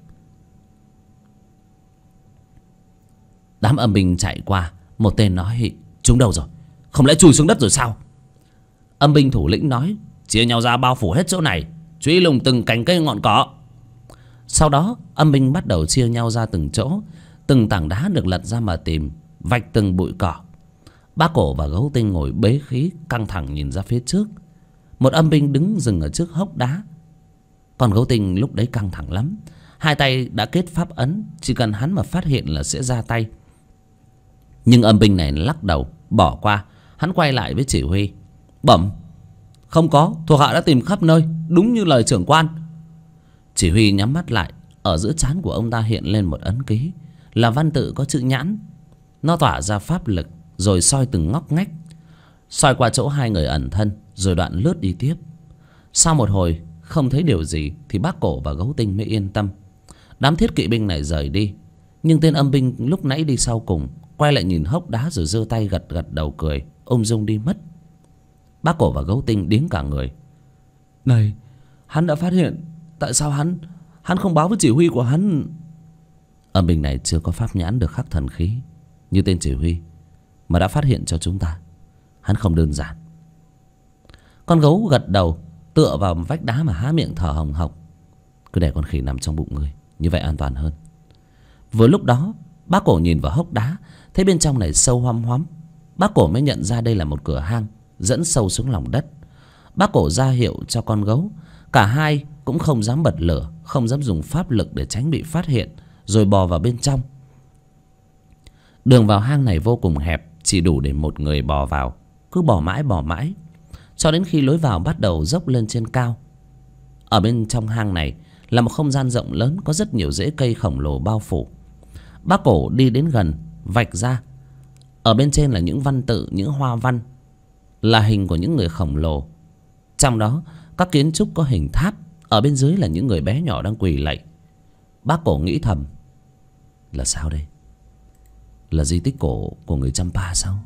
Đám âm binh chạy qua. Một tên nói: chúng đâu rồi? Không lẽ chui xuống đất rồi sao? Âm binh thủ lĩnh nói: chia nhau ra bao phủ hết chỗ này, truy lùng từng cành cây ngọn cỏ. Sau đó âm binh bắt đầu chia nhau ra từng chỗ. Từng tảng đá được lật ra mà tìm, vạch từng bụi cỏ. Bác Cổ và gấu tinh ngồi bế khí căng thẳng nhìn ra phía trước. Một âm binh đứng dừng ở trước hốc đá. Còn gấu tinh lúc đấy căng thẳng lắm. Hai tay đã kết pháp ấn, chỉ cần hắn mà phát hiện là sẽ ra tay. Nhưng âm binh này lắc đầu bỏ qua. Hắn quay lại với chỉ huy: bẩm, không có, thuộc hạ đã tìm khắp nơi, đúng như lời trưởng quan. Chỉ huy nhắm mắt lại. Ở giữa trán của ông ta hiện lên một ấn ký, là văn tự có chữ nhãn. Nó tỏa ra pháp lực rồi soi từng ngóc ngách, soi qua chỗ hai người ẩn thân, rồi đoạn lướt đi tiếp. Sau một hồi không thấy điều gì thì bác Cổ và gấu tinh mới yên tâm. Đám thiết kỵ binh này rời đi. Nhưng tên âm binh lúc nãy đi sau cùng quay lại nhìn hốc đá rồi giơ tay gật gật đầu cười, ung dung đi mất. Bác Cổ và gấu tinh điếng cả người. Này, hắn đã phát hiện, tại sao hắn không báo với chỉ huy của hắn? Âm binh này chưa có pháp nhãn được khắc thần khí như tên chỉ huy, mà đã phát hiện cho chúng ta. Hắn không đơn giản. Con gấu gật đầu, tựa vào vách đá mà há miệng thở hồng hộc. Cứ để con khỉ nằm trong bụng người, như vậy an toàn hơn. Vừa lúc đó bác Cổ nhìn vào hốc đá, thấy bên trong này sâu hoăm hoắm. Bác Cổ mới nhận ra đây là một cửa hang dẫn sâu xuống lòng đất. Bác Cổ ra hiệu cho con gấu. Cả hai cũng không dám bật lửa, không dám dùng pháp lực để tránh bị phát hiện, rồi bò vào bên trong. Đường vào hang này vô cùng hẹp, chỉ đủ để một người bò vào. Cứ bò mãi cho đến khi lối vào bắt đầu dốc lên trên cao. Ở bên trong hang này là một không gian rộng lớn, có rất nhiều rễ cây khổng lồ bao phủ. Bác Cổ đi đến gần, vạch ra. Ở bên trên là những văn tự, những hoa văn, là hình của những người khổng lồ. Trong đó các kiến trúc có hình tháp. Ở bên dưới là những người bé nhỏ đang quỳ lạy. Bác Cổ nghĩ thầm: là sao đây? Là di tích cổ của người Champa sao?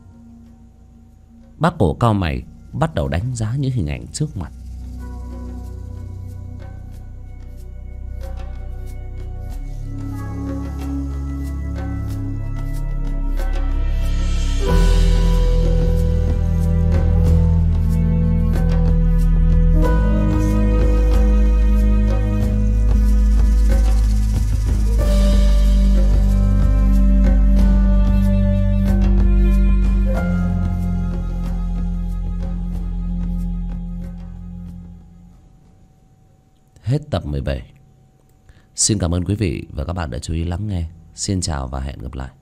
Bác Cổ cau mày, bắt đầu đánh giá những hình ảnh trước mặt. Hết tập 17. Xin cảm ơn quý vị và các bạn đã chú ý lắng nghe. Xin chào và hẹn gặp lại.